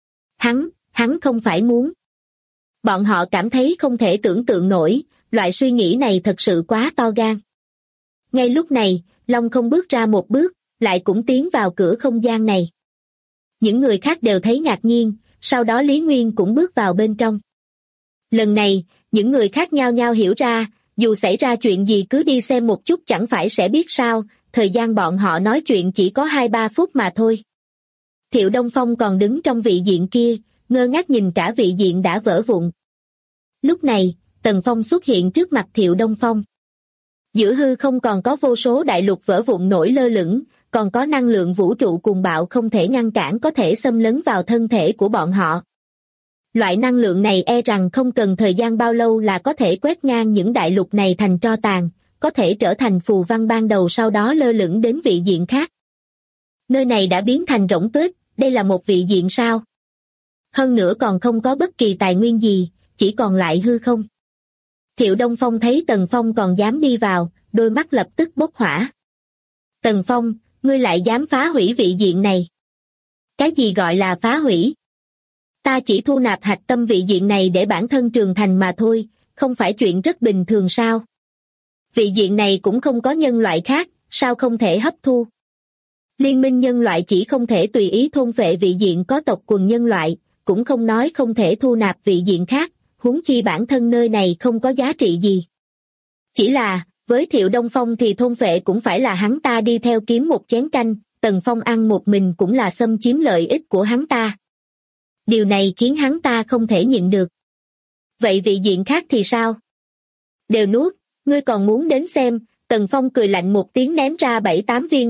Hắn không phải muốn. Bọn họ cảm thấy không thể tưởng tượng nổi, loại suy nghĩ này thật sự quá to gan. Ngay lúc này, Long không bước ra một bước, lại cũng tiến vào cửa không gian này. Những người khác đều thấy ngạc nhiên, sau đó Lý Nguyên cũng bước vào bên trong. Lần này, những người khác nhao nhao hiểu ra, dù xảy ra chuyện gì cứ đi xem một chút chẳng phải sẽ biết sao, thời gian bọn họ nói chuyện chỉ có 2-3 phút mà thôi. Thiệu Đông Phong còn đứng trong vị diện kia, ngơ ngác nhìn cả vị diện đã vỡ vụn. Lúc này, Tần Phong xuất hiện trước mặt Thiệu Đông Phong. Giữa hư không còn có vô số đại lục vỡ vụn nổi lơ lửng, còn có năng lượng vũ trụ cuồng bạo không thể ngăn cản có thể xâm lấn vào thân thể của bọn họ. Loại năng lượng này e rằng không cần thời gian bao lâu là có thể quét ngang những đại lục này thành tro tàn, có thể trở thành phù văn ban đầu sau đó lơ lửng đến vị diện khác. Nơi này đã biến thành rỗng tuếch, đây là một vị diện sao? Hơn nữa còn không có bất kỳ tài nguyên gì, chỉ còn lại hư không. Thiệu Đông Phong thấy Tần Phong còn dám đi vào, đôi mắt lập tức bốc hỏa. Tần Phong, ngươi lại dám phá hủy vị diện này. Cái gì gọi là phá hủy? Ta chỉ thu nạp hạch tâm vị diện này để bản thân trưởng thành mà thôi, không phải chuyện rất bình thường sao? Vị diện này cũng không có nhân loại khác, sao không thể hấp thu? Liên minh nhân loại chỉ không thể tùy ý thôn phệ vị diện có tộc quần nhân loại, cũng không nói không thể thu nạp vị diện khác, huống chi bản thân nơi này không có giá trị gì. Chỉ là, với Thiệu Đông Phong thì thôn phệ cũng phải là hắn ta đi theo kiếm một chén canh, Tần Phong ăn một mình cũng là xâm chiếm lợi ích của hắn ta. Điều này khiến hắn ta không thể nhịn được. Vậy vị diện khác thì sao? Đều nuốt, ngươi còn muốn đến xem, Tần Phong cười lạnh một tiếng ném ra 7-8 viên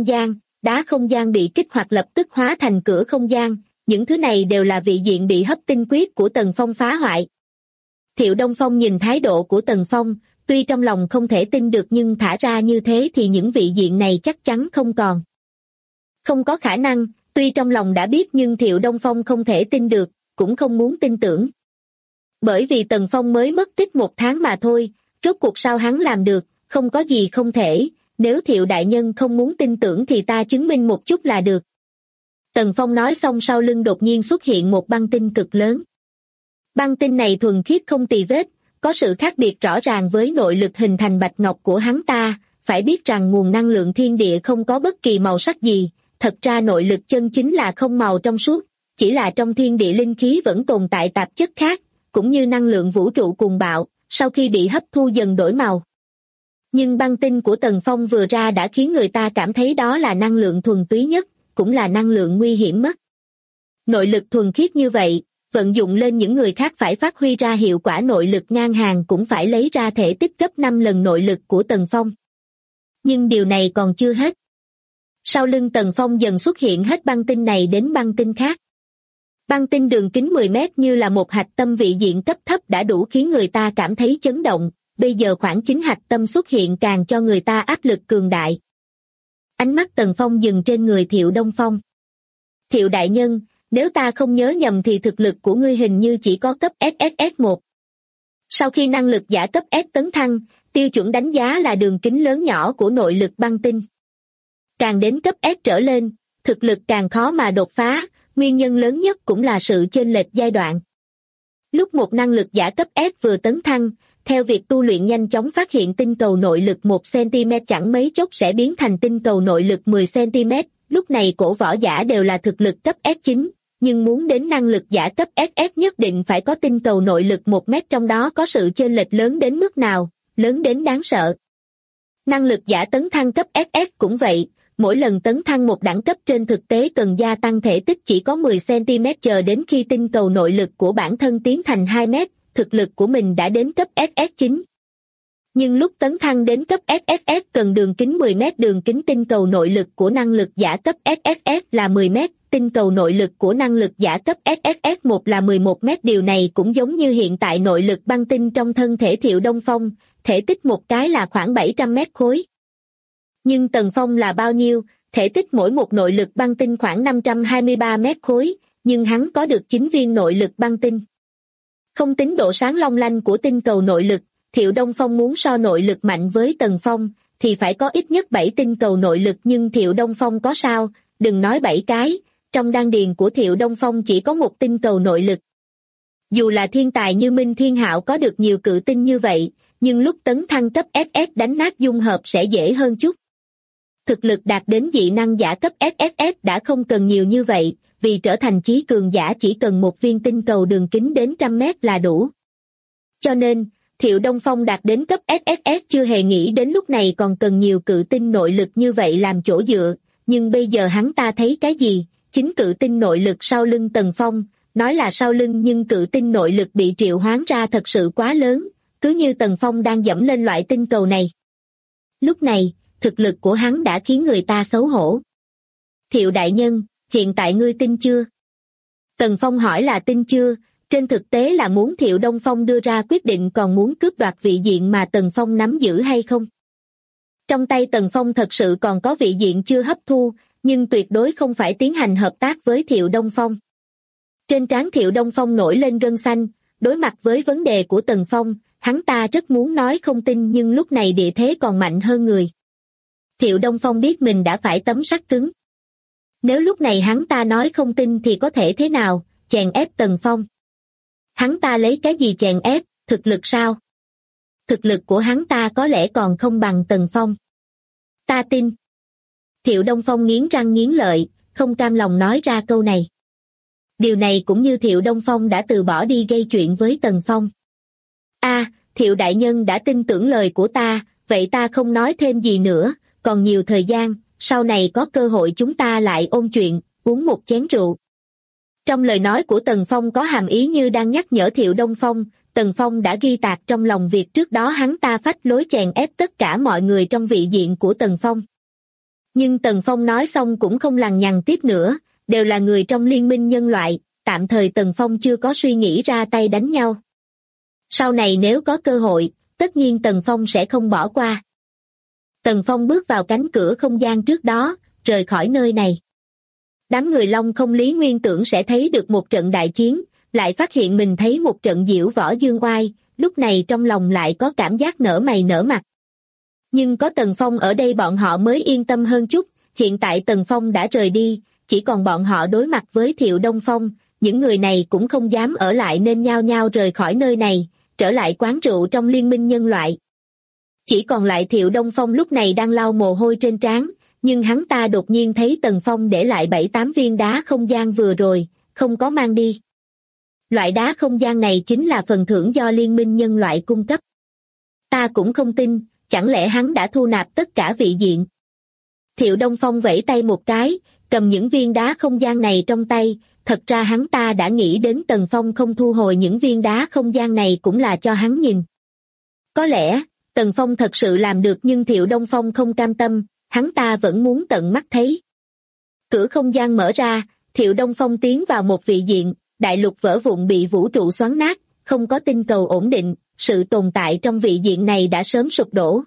đá không gian bị kích hoạt lập tức hóa thành cửa không gian, những thứ này đều là vị diện bị hấp tinh quyết của Tần Phong phá hoại. Thiệu Đông Phong nhìn thái độ của Tần Phong, tuy trong lòng không thể tin được nhưng thả ra như thế thì những vị diện này chắc chắn không còn. Không có khả năng, Tuy trong lòng đã biết nhưng Thiệu Đông Phong không thể tin được, cũng không muốn tin tưởng. Bởi vì Tần Phong mới mất tích 1 tháng mà thôi, rốt cuộc sao hắn làm được, không có gì không thể, nếu Thiệu đại nhân không muốn tin tưởng thì ta chứng minh một chút là được. Tần Phong nói xong sau lưng đột nhiên xuất hiện một băng tinh cực lớn. Băng tinh này thuần khiết không tì vết, có sự khác biệt rõ ràng với nội lực hình thành bạch ngọc của hắn ta, phải biết rằng nguồn năng lượng thiên địa không có bất kỳ màu sắc gì, thật ra nội lực chân chính là không màu trong suốt, chỉ là trong thiên địa linh khí vẫn tồn tại tạp chất khác, cũng như năng lượng vũ trụ cuồng bạo, sau khi bị hấp thu dần đổi màu. Nhưng băng tinh của Tần Phong vừa ra đã khiến người ta cảm thấy đó là năng lượng thuần túy nhất, cũng là năng lượng nguy hiểm nhất. Nội lực thuần khiết như vậy, vận dụng lên những người khác phải phát huy ra hiệu quả nội lực ngang hàng cũng phải lấy ra thể tích gấp 5 lần nội lực của Tần Phong. Nhưng điều này còn chưa hết. Sau lưng Tần Phong dần xuất hiện hết băng tinh này đến băng tinh khác. Băng tinh đường kính 10 mét như là một hạch tâm vị diện cấp thấp đã đủ khiến người ta cảm thấy chấn động, bây giờ khoảng 9 hạch tâm xuất hiện càng cho người ta áp lực cường đại. Ánh mắt Tần Phong dừng trên người Thiệu Đông Phong. Thiệu đại nhân, nếu ta không nhớ nhầm thì thực lực của ngươi hình như chỉ có cấp SSS1. Sau khi năng lực giả cấp S tấn thăng, tiêu chuẩn đánh giá là đường kính lớn nhỏ của nội lực băng tinh. Càng đến cấp S trở lên, thực lực càng khó mà đột phá, nguyên nhân lớn nhất cũng là sự chênh lệch giai đoạn. Lúc một năng lực giả cấp S vừa tấn thăng, theo việc tu luyện nhanh chóng phát hiện tinh cầu nội lực 1cm chẳng mấy chốc sẽ biến thành tinh cầu nội lực 10cm, lúc này cổ võ giả đều là thực lực cấp S9, nhưng muốn đến năng lực giả cấp SS nhất định phải có tinh cầu nội lực 1 mét, trong đó có sự chênh lệch lớn đến mức nào, lớn đến đáng sợ. Năng lực giả tấn thăng cấp SS cũng vậy, mỗi lần tấn thăng một đẳng cấp trên thực tế cần gia tăng thể tích chỉ có 10cm chờ đến khi tinh cầu nội lực của bản thân tiến thành 2 mét, thực lực của mình đã đến cấp SS9. Nhưng lúc tấn thăng đến cấp SSS cần đường kính 10 mét, đường kính tinh cầu nội lực của năng lực giả cấp SSS là 10 mét, tinh cầu nội lực của năng lực giả cấp SSS1 là 11 mét. Điều này cũng giống như hiện tại nội lực băng tinh trong thân thể Thiệu Đông Phong, thể tích một cái là khoảng 700 mét khối. Nhưng Tần Phong là bao nhiêu, thể tích mỗi một nội lực băng tinh khoảng 523 mét khối, nhưng hắn có được 9 viên nội lực băng tinh. Không tính độ sáng long lanh của tinh cầu nội lực, Thiệu Đông Phong muốn so nội lực mạnh với Tần Phong, thì phải có ít nhất 7 tinh cầu nội lực, nhưng Thiệu Đông Phong có sao, đừng nói 7 cái, trong đan điền của Thiệu Đông Phong chỉ có 1 tinh cầu nội lực. Dù là thiên tài như Minh Thiên Hạo có được nhiều cự tinh như vậy, nhưng lúc tấn thăng cấp SS đánh nát dung hợp sẽ dễ hơn chút. Thực lực đạt đến dị năng giả cấp SSS đã không cần nhiều như vậy, vì trở thành chí cường giả chỉ cần 1 viên tinh cầu đường kính đến 100 mét là đủ. Cho nên, Thiệu Đông Phong đạt đến cấp SSS chưa hề nghĩ đến lúc này còn cần nhiều cự tinh nội lực như vậy làm chỗ dựa, nhưng bây giờ hắn ta thấy cái gì? Chính cự tinh nội lực sau lưng Tần Phong, nói là sau lưng nhưng cự tinh nội lực bị triệu hoán ra thật sự quá lớn, cứ như Tần Phong đang dẫm lên loại tinh cầu này. Lúc này, thực lực của hắn đã khiến người ta xấu hổ. Thiệu đại nhân, hiện tại ngươi tin chưa? Tần Phong hỏi là tin chưa, trên thực tế là muốn Thiệu Đông Phong đưa ra quyết định còn muốn cướp đoạt vị diện mà Tần Phong nắm giữ hay không. Trong tay Tần Phong thật sự còn có vị diện chưa hấp thu, nhưng tuyệt đối không phải tiến hành hợp tác với Thiệu Đông Phong. Trên trán Thiệu Đông Phong nổi lên gân xanh, đối mặt với vấn đề của Tần Phong, hắn ta rất muốn nói không tin nhưng lúc này địa thế còn mạnh hơn người. Thiệu Đông Phong biết mình đã phải tấm sắt cứng. Nếu lúc này hắn ta nói không tin thì có thể thế nào, chèn ép Tần Phong. Hắn ta lấy cái gì chèn ép, thực lực sao? Thực lực của hắn ta có lẽ còn không bằng Tần Phong. Ta tin. Thiệu Đông Phong nghiến răng nghiến lợi, không cam lòng nói ra câu này. Điều này cũng như Thiệu Đông Phong đã từ bỏ đi gây chuyện với Tần Phong. Thiệu đại nhân đã tin tưởng lời của ta, vậy ta không nói thêm gì nữa, còn nhiều thời gian, sau này có cơ hội chúng ta lại ôn chuyện, uống một chén rượu. Trong lời nói của Tần Phong có hàm ý như đang nhắc nhở Thiệu Đông Phong, Tần Phong đã ghi tạc trong lòng việc trước đó hắn ta phách lối chèn ép tất cả mọi người trong vị diện của Tần Phong. Nhưng Tần Phong nói xong cũng không lằng nhằng tiếp nữa, đều là người trong liên minh nhân loại, tạm thời Tần Phong chưa có suy nghĩ ra tay đánh nhau. Sau này nếu có cơ hội, tất nhiên Tần Phong sẽ không bỏ qua. Tần Phong bước vào cánh cửa không gian trước đó, rời khỏi nơi này. Đám người Long Không Lý nguyên tưởng sẽ thấy được một trận đại chiến, lại phát hiện mình thấy một trận diễu võ dương oai, lúc này trong lòng lại có cảm giác nở mày nở mặt. Nhưng có Tần Phong ở đây bọn họ mới yên tâm hơn chút, hiện tại Tần Phong đã rời đi, chỉ còn bọn họ đối mặt với Thiệu Đông Phong, những người này cũng không dám ở lại nên nhao nhao rời khỏi nơi này, trở lại quán rượu trong Liên minh nhân loại. Chỉ còn lại Thiệu Đông Phong lúc này đang lau mồ hôi trên trán, nhưng hắn ta đột nhiên thấy Tần Phong để lại 7-8 viên đá không gian vừa rồi, không có mang đi. Loại đá không gian này chính là phần thưởng do Liên minh nhân loại cung cấp. Ta cũng không tin, chẳng lẽ hắn đã thu nạp tất cả vị diện. Thiệu Đông Phong vẫy tay một cái, cầm những viên đá không gian này trong tay, thật ra hắn ta đã nghĩ đến Tần Phong không thu hồi những viên đá không gian này cũng là cho hắn nhìn. Có lẽ, Tần Phong thật sự làm được nhưng Thiệu Đông Phong không cam tâm, hắn ta vẫn muốn tận mắt thấy. Cửa không gian mở ra, Thiệu Đông Phong tiến vào một vị diện, đại lục vỡ vụn bị vũ trụ xoắn nát, không có tinh cầu ổn định, sự tồn tại trong vị diện này đã sớm sụp đổ.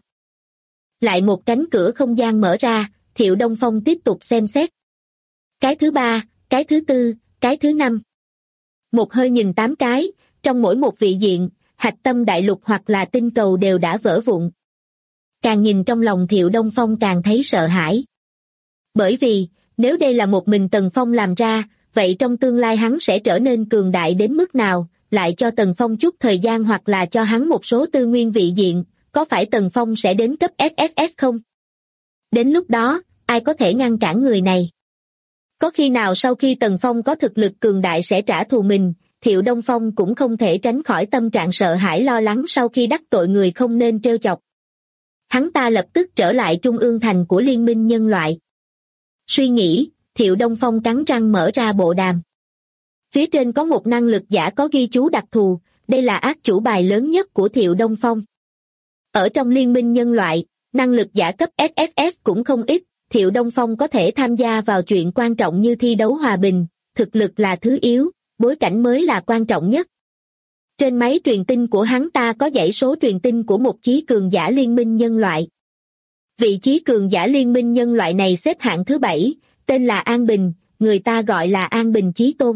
Lại một cánh cửa không gian mở ra, Thiệu Đông Phong tiếp tục xem xét. Cái thứ 3, cái thứ 4, cái thứ 5. Một hơi nhìn 8 cái, trong mỗi một vị diện, hạch tâm đại lục hoặc là tinh cầu đều đã vỡ vụn. Càng nhìn trong lòng Thiệu Đông Phong càng thấy sợ hãi. Bởi vì, nếu đây là một mình Tần Phong làm ra, vậy trong tương lai hắn sẽ trở nên cường đại đến mức nào, lại cho Tần Phong chút thời gian hoặc là cho hắn một số tư nguyên vị diện, có phải Tần Phong sẽ đến cấp SSS không? Đến lúc đó, ai có thể ngăn cản người này? Có khi nào sau khi Tần Phong có thực lực cường đại sẽ trả thù mình, Thiệu Đông Phong cũng không thể tránh khỏi tâm trạng sợ hãi lo lắng sau khi đắc tội người không nên trêu chọc. Hắn ta lập tức trở lại trung ương thành của Liên minh nhân loại. Suy nghĩ, Thiệu Đông Phong cắn răng mở ra bộ đàm. Phía trên có một năng lực giả có ghi chú đặc thù, đây là át chủ bài lớn nhất của Thiệu Đông Phong. Ở trong Liên minh nhân loại, năng lực giả cấp SSS cũng không ít, Thiệu Đông Phong có thể tham gia vào chuyện quan trọng như thi đấu hòa bình, thực lực là thứ yếu, bối cảnh mới là quan trọng nhất. Trên máy truyền tin của hắn ta có dãy số truyền tin của một chí cường giả Liên minh nhân loại. Vị chí cường giả Liên minh nhân loại này xếp hạng thứ 7, tên là An Bình, người ta gọi là An Bình Chí Tôn.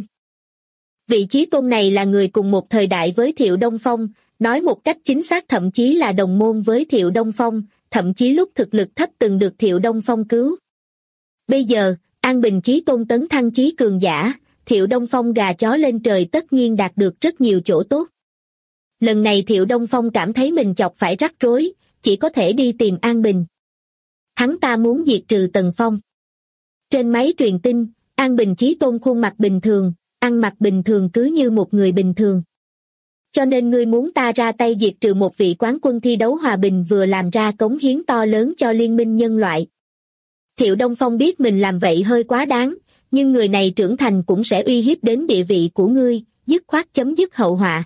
Vị Chí Tôn này là người cùng một thời đại với Thiệu Đông Phong, nói một cách chính xác thậm chí là đồng môn với Thiệu Đông Phong, thậm chí lúc thực lực thấp từng được Thiệu Đông Phong cứu. Bây giờ, An Bình Chí Tôn tấn thăng chí cường giả, Thiệu Đông Phong gà chó lên trời tất nhiên đạt được rất nhiều chỗ tốt. Lần này Thiệu Đông Phong cảm thấy mình chọc phải rắc rối, chỉ có thể đi tìm An Bình. Hắn ta muốn diệt trừ Tần Phong. Trên máy truyền tin, An Bình Chí Tôn khuôn mặt bình thường, ăn mặc bình thường cứ như một người bình thường. Cho nên ngươi muốn ta ra tay diệt trừ một vị quán quân thi đấu hòa bình vừa làm ra cống hiến to lớn cho Liên minh nhân loại. Thiệu Đông Phong biết mình làm vậy hơi quá đáng, nhưng người này trưởng thành cũng sẽ uy hiếp đến địa vị của ngươi, dứt khoát chấm dứt hậu họa.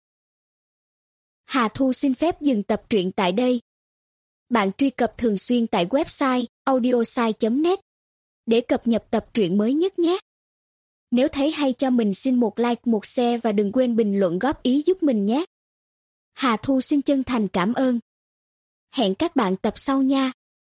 Hà Thu xin phép dừng tập truyện tại đây. Bạn truy cập thường xuyên tại website audiosai.net để cập nhật tập truyện mới nhất nhé. Nếu thấy hay cho mình xin một like, một share và đừng quên bình luận góp ý giúp mình nhé. Hà Thu xin chân thành cảm ơn. Hẹn các bạn tập sau nha.